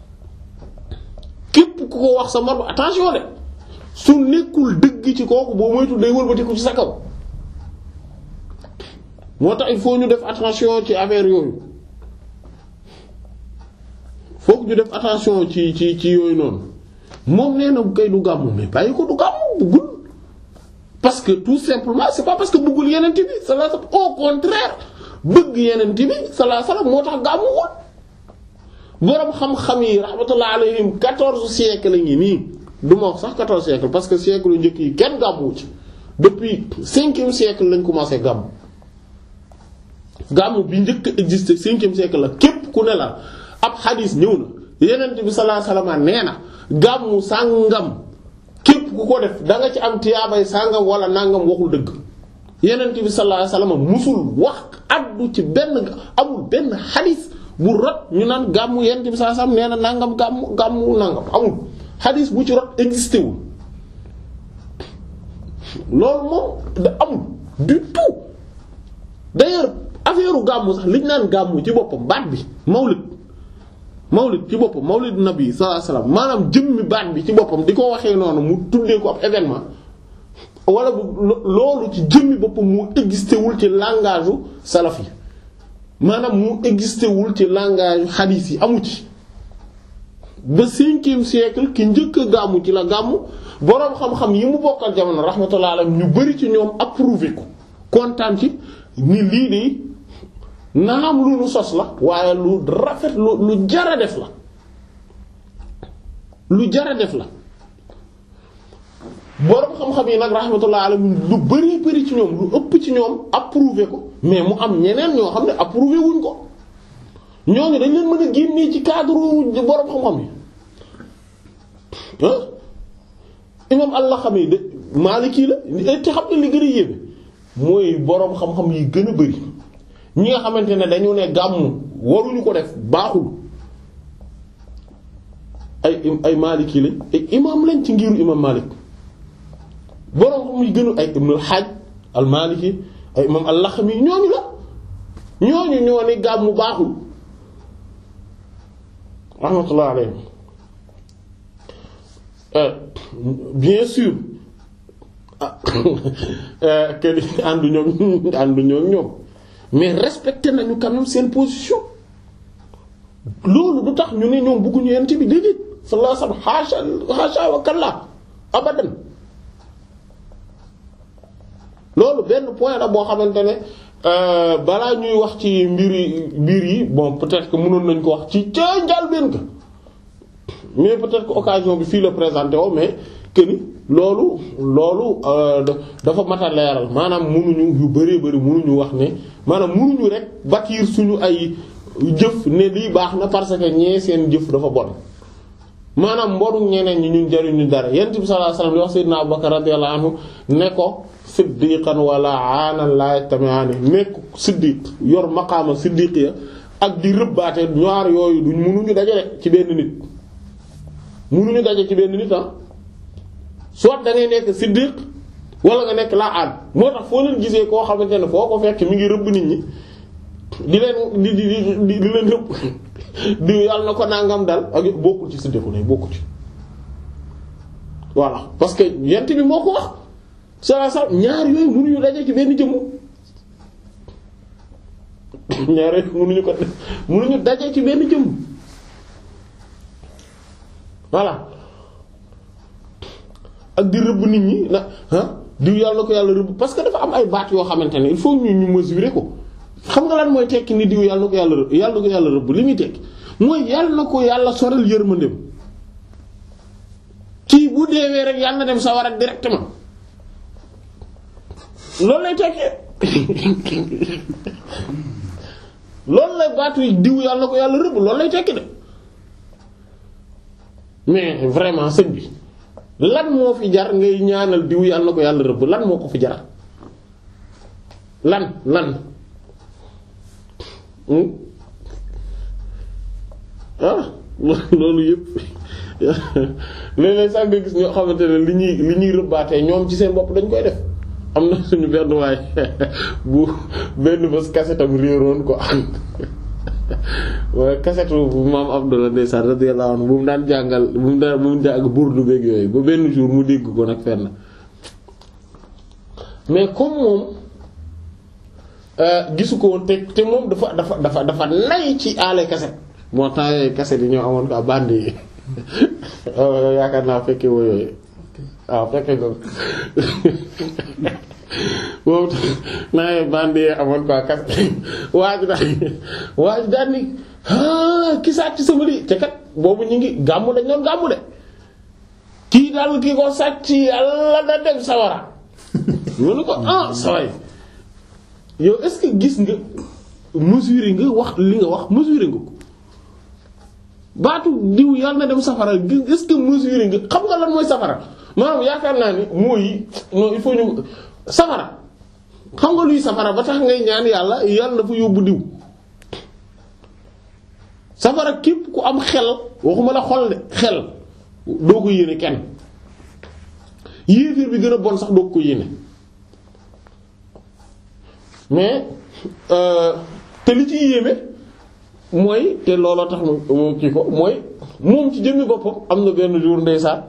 képp ku ko wax sa mar attention de su nekkul dëgg ci kooku boo moytu day wëlbatiku ci sa kaw moo tax il faut ñu def attention ci affaire yooyu faut que ñu def attention ci ci ci yooyu noonu moom nee na kay du gàmmu mais bàyyi ko du gàmmu bëggul parce que tout simplement c'est pas parce que bëggul yenent bi sallallahu alayhi wasallam au contraire bëgg yenent bi sallallahu alayhi wasallam moo tax gàmmu woon boroom xam-xam yi rahmatullah alayhim quatorze siècle la ngi nii du ma wax sax quatorze siècle parce que siècle yu njëkk yi kenn gàmmu ci depuis cinquième siècle lañ commencé gàmm gàmm bi njëkk a existé cinquième siècle la képp ku ne la ab xadiis ñëw na Yonent bi sallallahu alayhi wasallam nee na gàmmu sàngam képp ku ko def da nga ci am tiyaabay sàngam wala nangam waxul dëgg Yonent bi sallallahu alayhi wasallam musul wax addu ci benn amul benn xadiis bu rot ñu naan gàmmu Yonent bi sallallahu alayhi wasallam nee na nangam gàmmu gàmmu nangam amul xadiis bu ci rot existé wul loolu moom da amul du tout d'ailleurs affaire gàmmu sax liñ naan gàmmu ci boppam baat bi mawlid mawlid ci boppam mawlid nabi sallallahu alayhi wasallam maanaam jëmmi baat bi ci boppam di ko waxee noonu mu tuddee ko ab événement wala bu loolu ci jëmmi boppam mu existé wul ci langage u salaf yi maanaam mu existé wul ci langage u hadith yi amu ci ba cinquième siècle ki njëkk a gàmmu ci la gàmmu boroom xam-xam yi mu bokkal jamono rahmatullah alayhi ñu bari ci ñoom approuvé ko kontaan ci ni lii de naam lu nu sos la waaye lu rafet lu lu jara def la lu jara def la boroom xam-xam yi nag rahmatullah alayhi lu bari bari ci ñoom lu ëpp ci ñoom approuvé ko mais mu am ñeneen ñoo xam ne approuvé wuñ ko ñooñu dañ leen mën a génnee ci cadre boroom xam-xam yi ah imam al-Laxami de Maliki la te xam ne li gën a yéeme mooy boroom xam-xam yi gën a bari ñi nga xamante ne dañu ne gàmmu waruñu ko def baaxul ay ay Maliki lañ ay imam lañ ci ngiru imam Malik boroom xam yi gën a ay Ibn al-Hajj al-Maliki ay imam al-Laxami ñooñu la ñooñu ñoo ne gàmmu baaxul rahmatullah alayhi euh, bien sûr ah que ni àndu ñoom àndu ñoom ñoom mais respecté nañu quand même seen position loolu du tax ñu ne ñoom bëgguñu yent bi déedéet sallallahu alayhi wasallam haasha haasha wa kalla abadan loolu benn point la boo xamante ne balaa ñuy wax ci mbir yi mbir yi bon peut-être que mënoon nañ ko wax ci ca njàlbéen ka mais peut-être que occasion bi fii la présenté woo mais que ni loolu loolu dafa mat a leeral maanaam mënuñu yu bëree bëri mënuñu wax ne maanaam mënuñu rek bâtir suñu ay jëf ne lii baax na parce que ñee seen jëf dafa bon maanaam mboru ñeneen ñi ñun jariñu dara yent bi sallallahu alayhi wasallam di wax sayyidina Abubakar radiyallahu anhu ne ko siddiqan wala aanan la yajtami'ani nekk siddiq yor maqaama siddiq ya ak di rëbbaate ñaar yooyu duñ mënuñu daje ci benn nit mënuñu daje ci benn nit ah soit da ngay nekk siddiq wala nga nekk laa aan moo tax foo leen gisee koo xamante ne foo ko fekk mi ngi rëbb nit ñi di leen di di di di leen rëbb di yàlla na ko nangam dal ak bokkul ci siddiqu ne bokkul ci voilà parce que yent bi moo ko wax saa saa ñaar yooyu mënuñu daje ci benn jëmm ñaar yooyu mënuñu ko mënuñu daje ci benn jëmm voilà ak di rëbb nit ñi na ah diw yàlla ko yàlla rëbb parce que dafa am ay baat yoo xamante ne il faut ñu ñu mesurer ko xam nga lan mooy tekki ni diw yàlla na ko yàlla rëbb yàlla na ko yàlla rëbb li muy tekki mooy yàlla na ko yàlla sorel yërmandeem kii bu deewee rek yàlla na dem sawara directement loolu lay tekkee loolu lay baatu yi diw yàlla na ko yàlla rëbb loolu lay tekki de mais vraiment sëñ bi lan moo fi jar ngay ñaanal diw yàlla na ko yàlla rëbb lan moo ko fi jar lan lan ah loolu yëpp léeg-léeg sax nga gis ñoo xamante ne li ñuy li ñuy rëbbaatee ñoom ci seen bopp dañ koy def am na suñu benn waay bu benn bés kasetam réeroon ko waaye kasetu bu maam Abdullah ndeysaan radiyallahu anhu bu mu daan jàngal bu mu daan bu mu jàng burdu beeg yooyu ba benn jour mu dégg ko nag fenn mais comme moom gisu ko woon te te moom dafa dafa dafa dafa nay ci aale kaset moo temps yooyu kaset yi ñoo amoon ko band yi yaakaar naa fekke woo yooyu waaw fekke ko boobu naa band yi amoon ko kaset waa ji daal waa ji daal ni ah ki sàcc sama lii te kat boobu ñu ngi gàmmu dañ doon gàmmu de kii daal kii ko sàcc yàlla da dem sawara ñu ne ko ah saway yow est-ce que gis nga mesurer nga wax li nga wax mesurer nga ko baatu diw yàlla na dem safara est-ce que mesurer nga xam nga lan mooy safara maanaam yaakaar naa ni mooy non il faut ñu safara xam nga luy safara ba tax ngay ñaan yàlla yàlla dafa yóbbu diw safara képp ku am xel waxuma la xol de xel doo ko yéene kenn yéefir bi gën a bon sax doo ko yéene mais te li ci yéeme mooy te looloo tax mu kii ko mooy moom ci jëmmi boppam am na benn jour ndeysaan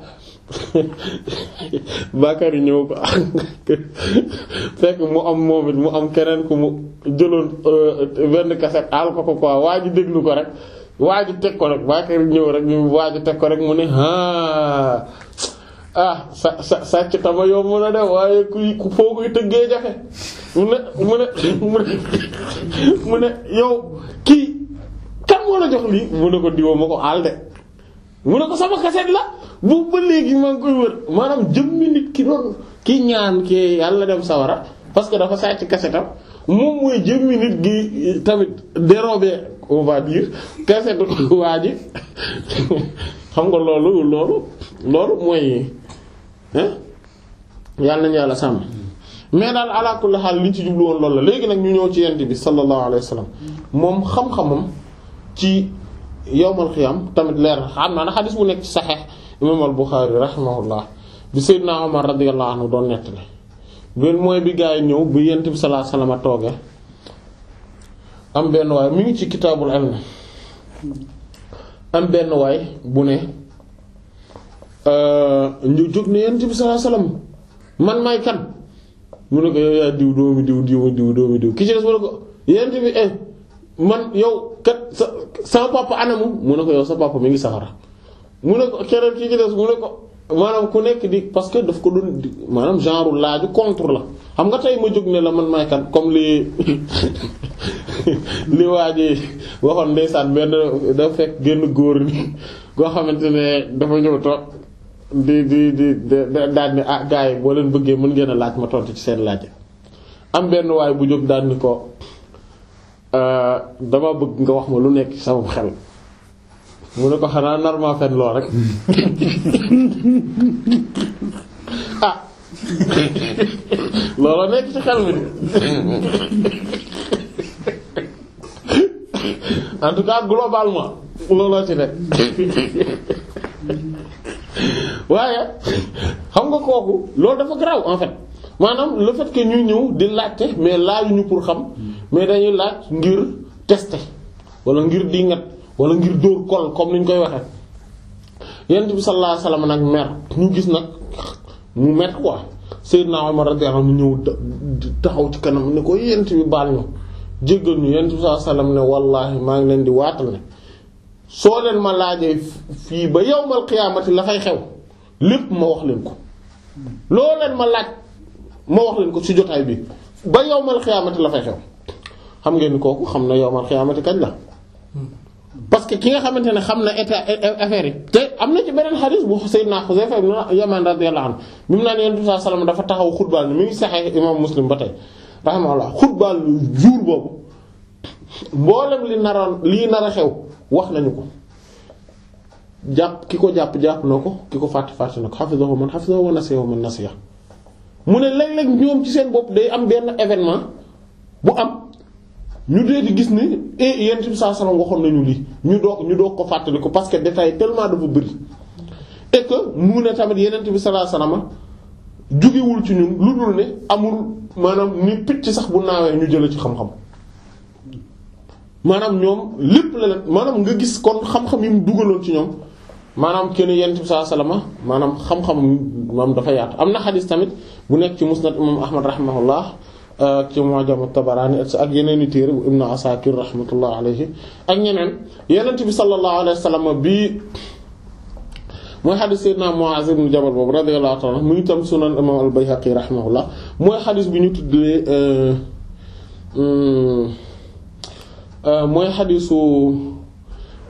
Bakary ñëw ko fekk mu am moom it mu am keneen ku mu jëloon benn cassette aal ko ko quoi waa ji déglu ko rek waa ji teg ko rek Bakary ñëw rek ñu waa ji teg ko rek mu ne ah ah sa sa sàcc tama yow mën a def waaye kuy ku foo koy tëggee jafe mu ne mu ne mu ne mu ne yow kii kan moo la jox lii mu ne ko diwoo ma ko aal de mu ne ko sama cassette la bu ba léegi maa ngi koy wër maanaam jëmmi nit ki doon ki ñaan ki yàlla dem sawara parce que dafa sàcc cassette am moom mooy jëmmi nit gi tamit dérobé on va dire cassette waa ji xam nga loolu loolu loolu mooy hein yàlla nañu yàlla sàmm mais daal ala kulli xaal li ci jublu woon loolu la léegi nag ñu ñëw ci yent bi sallallahu alayhi wa sallam moom xam-xamam ci yawmal xiyaam tamit leer na xam naa na xadis bu nekk ci saxeex imam al Buxaari rahimahullah bi Seydina Omar radiyallahu anhu doon nettali benn mooy bi gaa yi ñëw bi yent bi sallallahu alayhi wa sallam tooge am benn waay mi ngi ci kitaabul ilm am benn waay bu ne ñu jóg ne yent bi sallallahu alayhi wa sallam man may kan mu ne ko yow yaa diw doomi diw diw diw doomi diw ki ci des mu ne ko yent bi eh man yow kat sa sama papa anamu mu ne ko yow sa papa mi ngi safara mu ne ko keneen ki ci des mu ne ko maanaam ku nekk di parce que daf ko doon maanaam genre laaju contre la xam nga tey ma jóg ne la man may kan comme li li waa ji waxoon ndeysaan benn dafa fekk génn góor ni goo xamante ne dafa ñëw toog di di di daal ni ah gars yi boo leen bëggee mën ngeen a laaj ma tontu ci seen laaj am benn waay bu jóg daal ni ko dama bëgg nga wax ma lu nekk sama xel mu ne ko xanaa nar maa fen loo rek ah loolu nekk ci xel mi en tout cas globalement looloo ci nekk waaye xam nga kooku loolu dafa garaaw en fait maanaam le fait que ñu ñëw di laajte mais laajuñu pour xam mais dañuy laaj ngir tester wala ngir dingat wala ngir dóor kol comme ni ñu koy waxee yonent bi sallallahu alayhi wasallam nag mer ñu gis nag mu mer quoi Seydina Omar radiyallahu anhu ñëw taxaw ci kanam ne ko yonent bi baal ñu jéggal ñu yonent bi sallallahu alayhi wasallam ne wallaahi maa ngi leen di waatal ne soo leen ma laajee fii ba yawmal qiyaamati la fay xew lépp ma wax leen ko loo leen ma laaj ma wax leen ko ci jotaay bi ba yawmal qiyaamati la fay xew xam ngeen ni kooku xam na yawmal qiyaamati kañ la parce que ki nga xamante ne xam na état affaire yi te am na ci beneen xadiis bu Seydina Xuzayfa ibn Yamaan radiyallahu anhu bi mu naan Yonent bi sallallahu alayhi wasallam dafa taxaw xutbaal ni mi ngi Sahih Imam Muslim ba tey rahimahullah xutbaal jour boobu mboolem li naroon lii nar a xew wax nañu ko jàpp ki ko jàpp jàpp na ko ki ko fàtte fàtte na ko hafizahu man hafizahu wa nasiyahu man nasiya mu ne léeg-léeg ñoom ci seen bopp day am benn événement bu am ñu dee di gis ni eh Yonent bi sallallahu alayhi wasallam waxoon nañu lii ñu doog ñu doog ko fàttali ko parce que détail tellement dafa bëri et que mu ne tamit Yonent bi sallallahu alayhi wasallam jugewul ci ñun lu dul ne amul maanaam ni picc sax bu naawee ñu jële ci xam-xam maanaam ñoom lépp la leen maanaam nga gis kon xam-xam yi mu dugaloon ci ñoom maanaam kenn Yonent bi sallallahu alayhi wasallam maanaam xam-xam moom dafa yaatu am na xadis tamit bu nekk ci musnad imam Ahmad rahimahullah ci Mu'jam at-Tabarani ak yeneen i téere bu Ibn Asakir rahmatullah alayhi ak ñeneen Yonent bi sallallahu alayhi wasallam bi mooy xadis Seydina Mu'az ibn Jabal boobu radiyallahu ta'ala mu ngi tam sunan imam al-Bayhaqi rahimahullah mooy xadis bi ñu tuddee mooy xadisu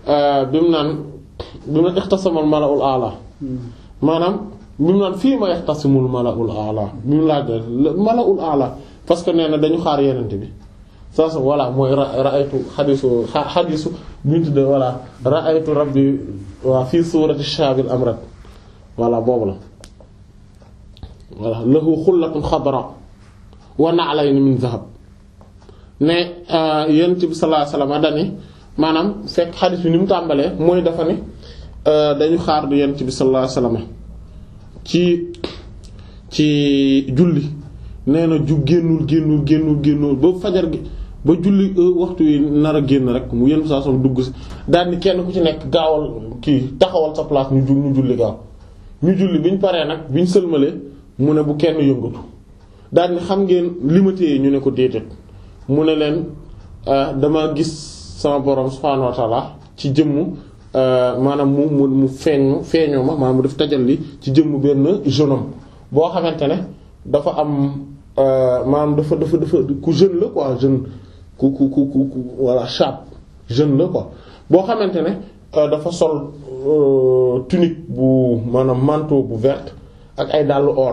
bi mu naan bi mu ixtasamal mala'ul a'la maanaam bi mu naan fii ma ixtasimul mala'ul a'la bi mu laaj mala'ul a'la parce que nee na dañu xaar yenente bi ça ça voilà mooy ra'aytu xadisu xadisu bintu de voilà ra'aytu rabbi waa fii suurati shaabil amrad voilà boobu la voilà lahu xullatun xadra wa na'layni min zahab ne yonent bi sallallahu alayhi wasallam dani maanaam fekk xadis bi ni mu tàmbalee mooy dafa ni dañu xaar du yonent bi sallallahu alayhi wasallam ci ci julli nee na ju génnul génnul génnul génnul ba fajar gi ba julli waxtu yi nar a génn rek mu yenn saa soxna dugg si daal ni kenn ku ci nekk gaawal kii taxawal sa place ñu ñu julli gaaw ñu julli bi ñu paree nag bi ñu sëlmalee mu ne bu kenn yëngatu daal ni xam ngeen li ma téye ñu ne ko déedéet mu ne leen dama gis sama borom subhaanahu wa ta'ala ci jëmmu maanaam mu mu mu feeñu feeñoo ma maanaam mu def tajalli ci jëmmu benn jeune homme boo xamante ne dafa am maanaam dafa dafa dafa ku jeune la quoi jeune ku ku ku ku voilà chap jeune la quoi boo xamante ne dafa sol tunique bu maanaam manteau bu vert ak ay dàllu or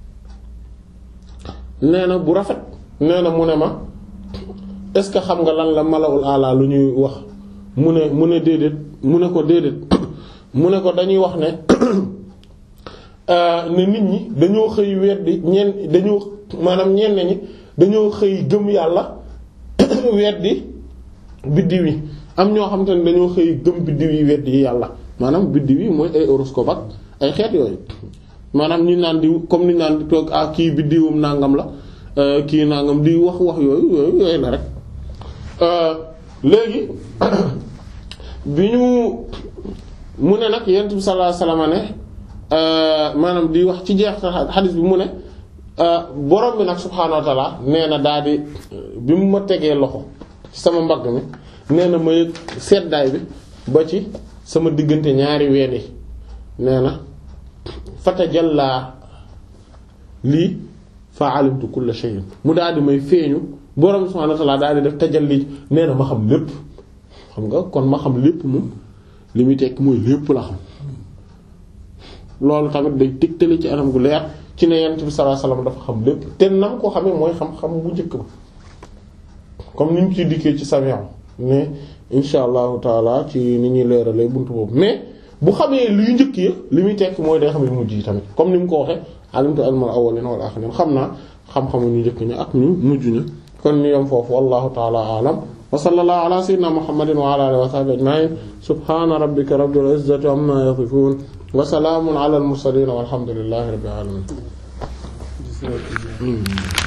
nee na bu rafet nee na mu ne ma est-ce que xam nga lan la malawul ala lu ñuy wax mu ne mu ne déedéet mu ne ko déedéet mu ne ko dañuy wax ne ne nit ñi dañoo xëy weddi ñenn dañoo maanaam ñenn ñi dañoo xëy gëm yàlla weddi biddiw yi am ñoo xam te ne dañoo xëy gëm biddiw yi weddi yàlla maanaam biddiw yi mooy ay horoscope ak ay xeet yooyu maanaam ñu naan di comme ni ñu naan di toog ah kii biddiwum nangam la kii nangam di wax wax yooyu yooyu yooyu la rek léegi bi ñu mu ne nag yonent bi sallallahu alayhi wasallam ne maanaam di wax ci jeex xadis bi mu ne borom bi nag subhaanahu wa ta'ala nee na daal di bi mu ma tegee loxo ci sama mbagg mi nee na ma yëg seddaay bi ba ci sama diggante ñaari ween yi nee na fatajalla lii fa alimtu kulla shay'in mu daal di may feeñu borom bi subhaanahu wa ta'ala daal di def tajalli nee na ma xam lépp xam nga kon ma xam lépp moom li muy tekk mooy lépp la xam loolu tamit day tegtali ci anam gu leer ci ne yonent bi sallallahu alayhi wasallam dafa xam lépp te nam ko xamee mooy xam-xam bu njëkk ba comme ni ñu ciy dikkee ci Sami'a mais insha allahu taala ci ni ñuy leeralee buntu boobu mais bu xamee luy njëkk ya li muy tekk mooy day xam yu mujj yi tamit comme ni mu ko waxee alimtu ilmal awwalina wal akhirin xam naa xam-xamu ñu njëkk ña ak ñu mujj ña kon ñu yom foofu wallahu taala alam wa sallallahu ala sayyidina muhammadin wa ala alihi wa sahbihi ajma'in subhana rabbika rabbil izzati amma yasifun wa salaamun ala al mursalin walhamdulillahi rabbil alamin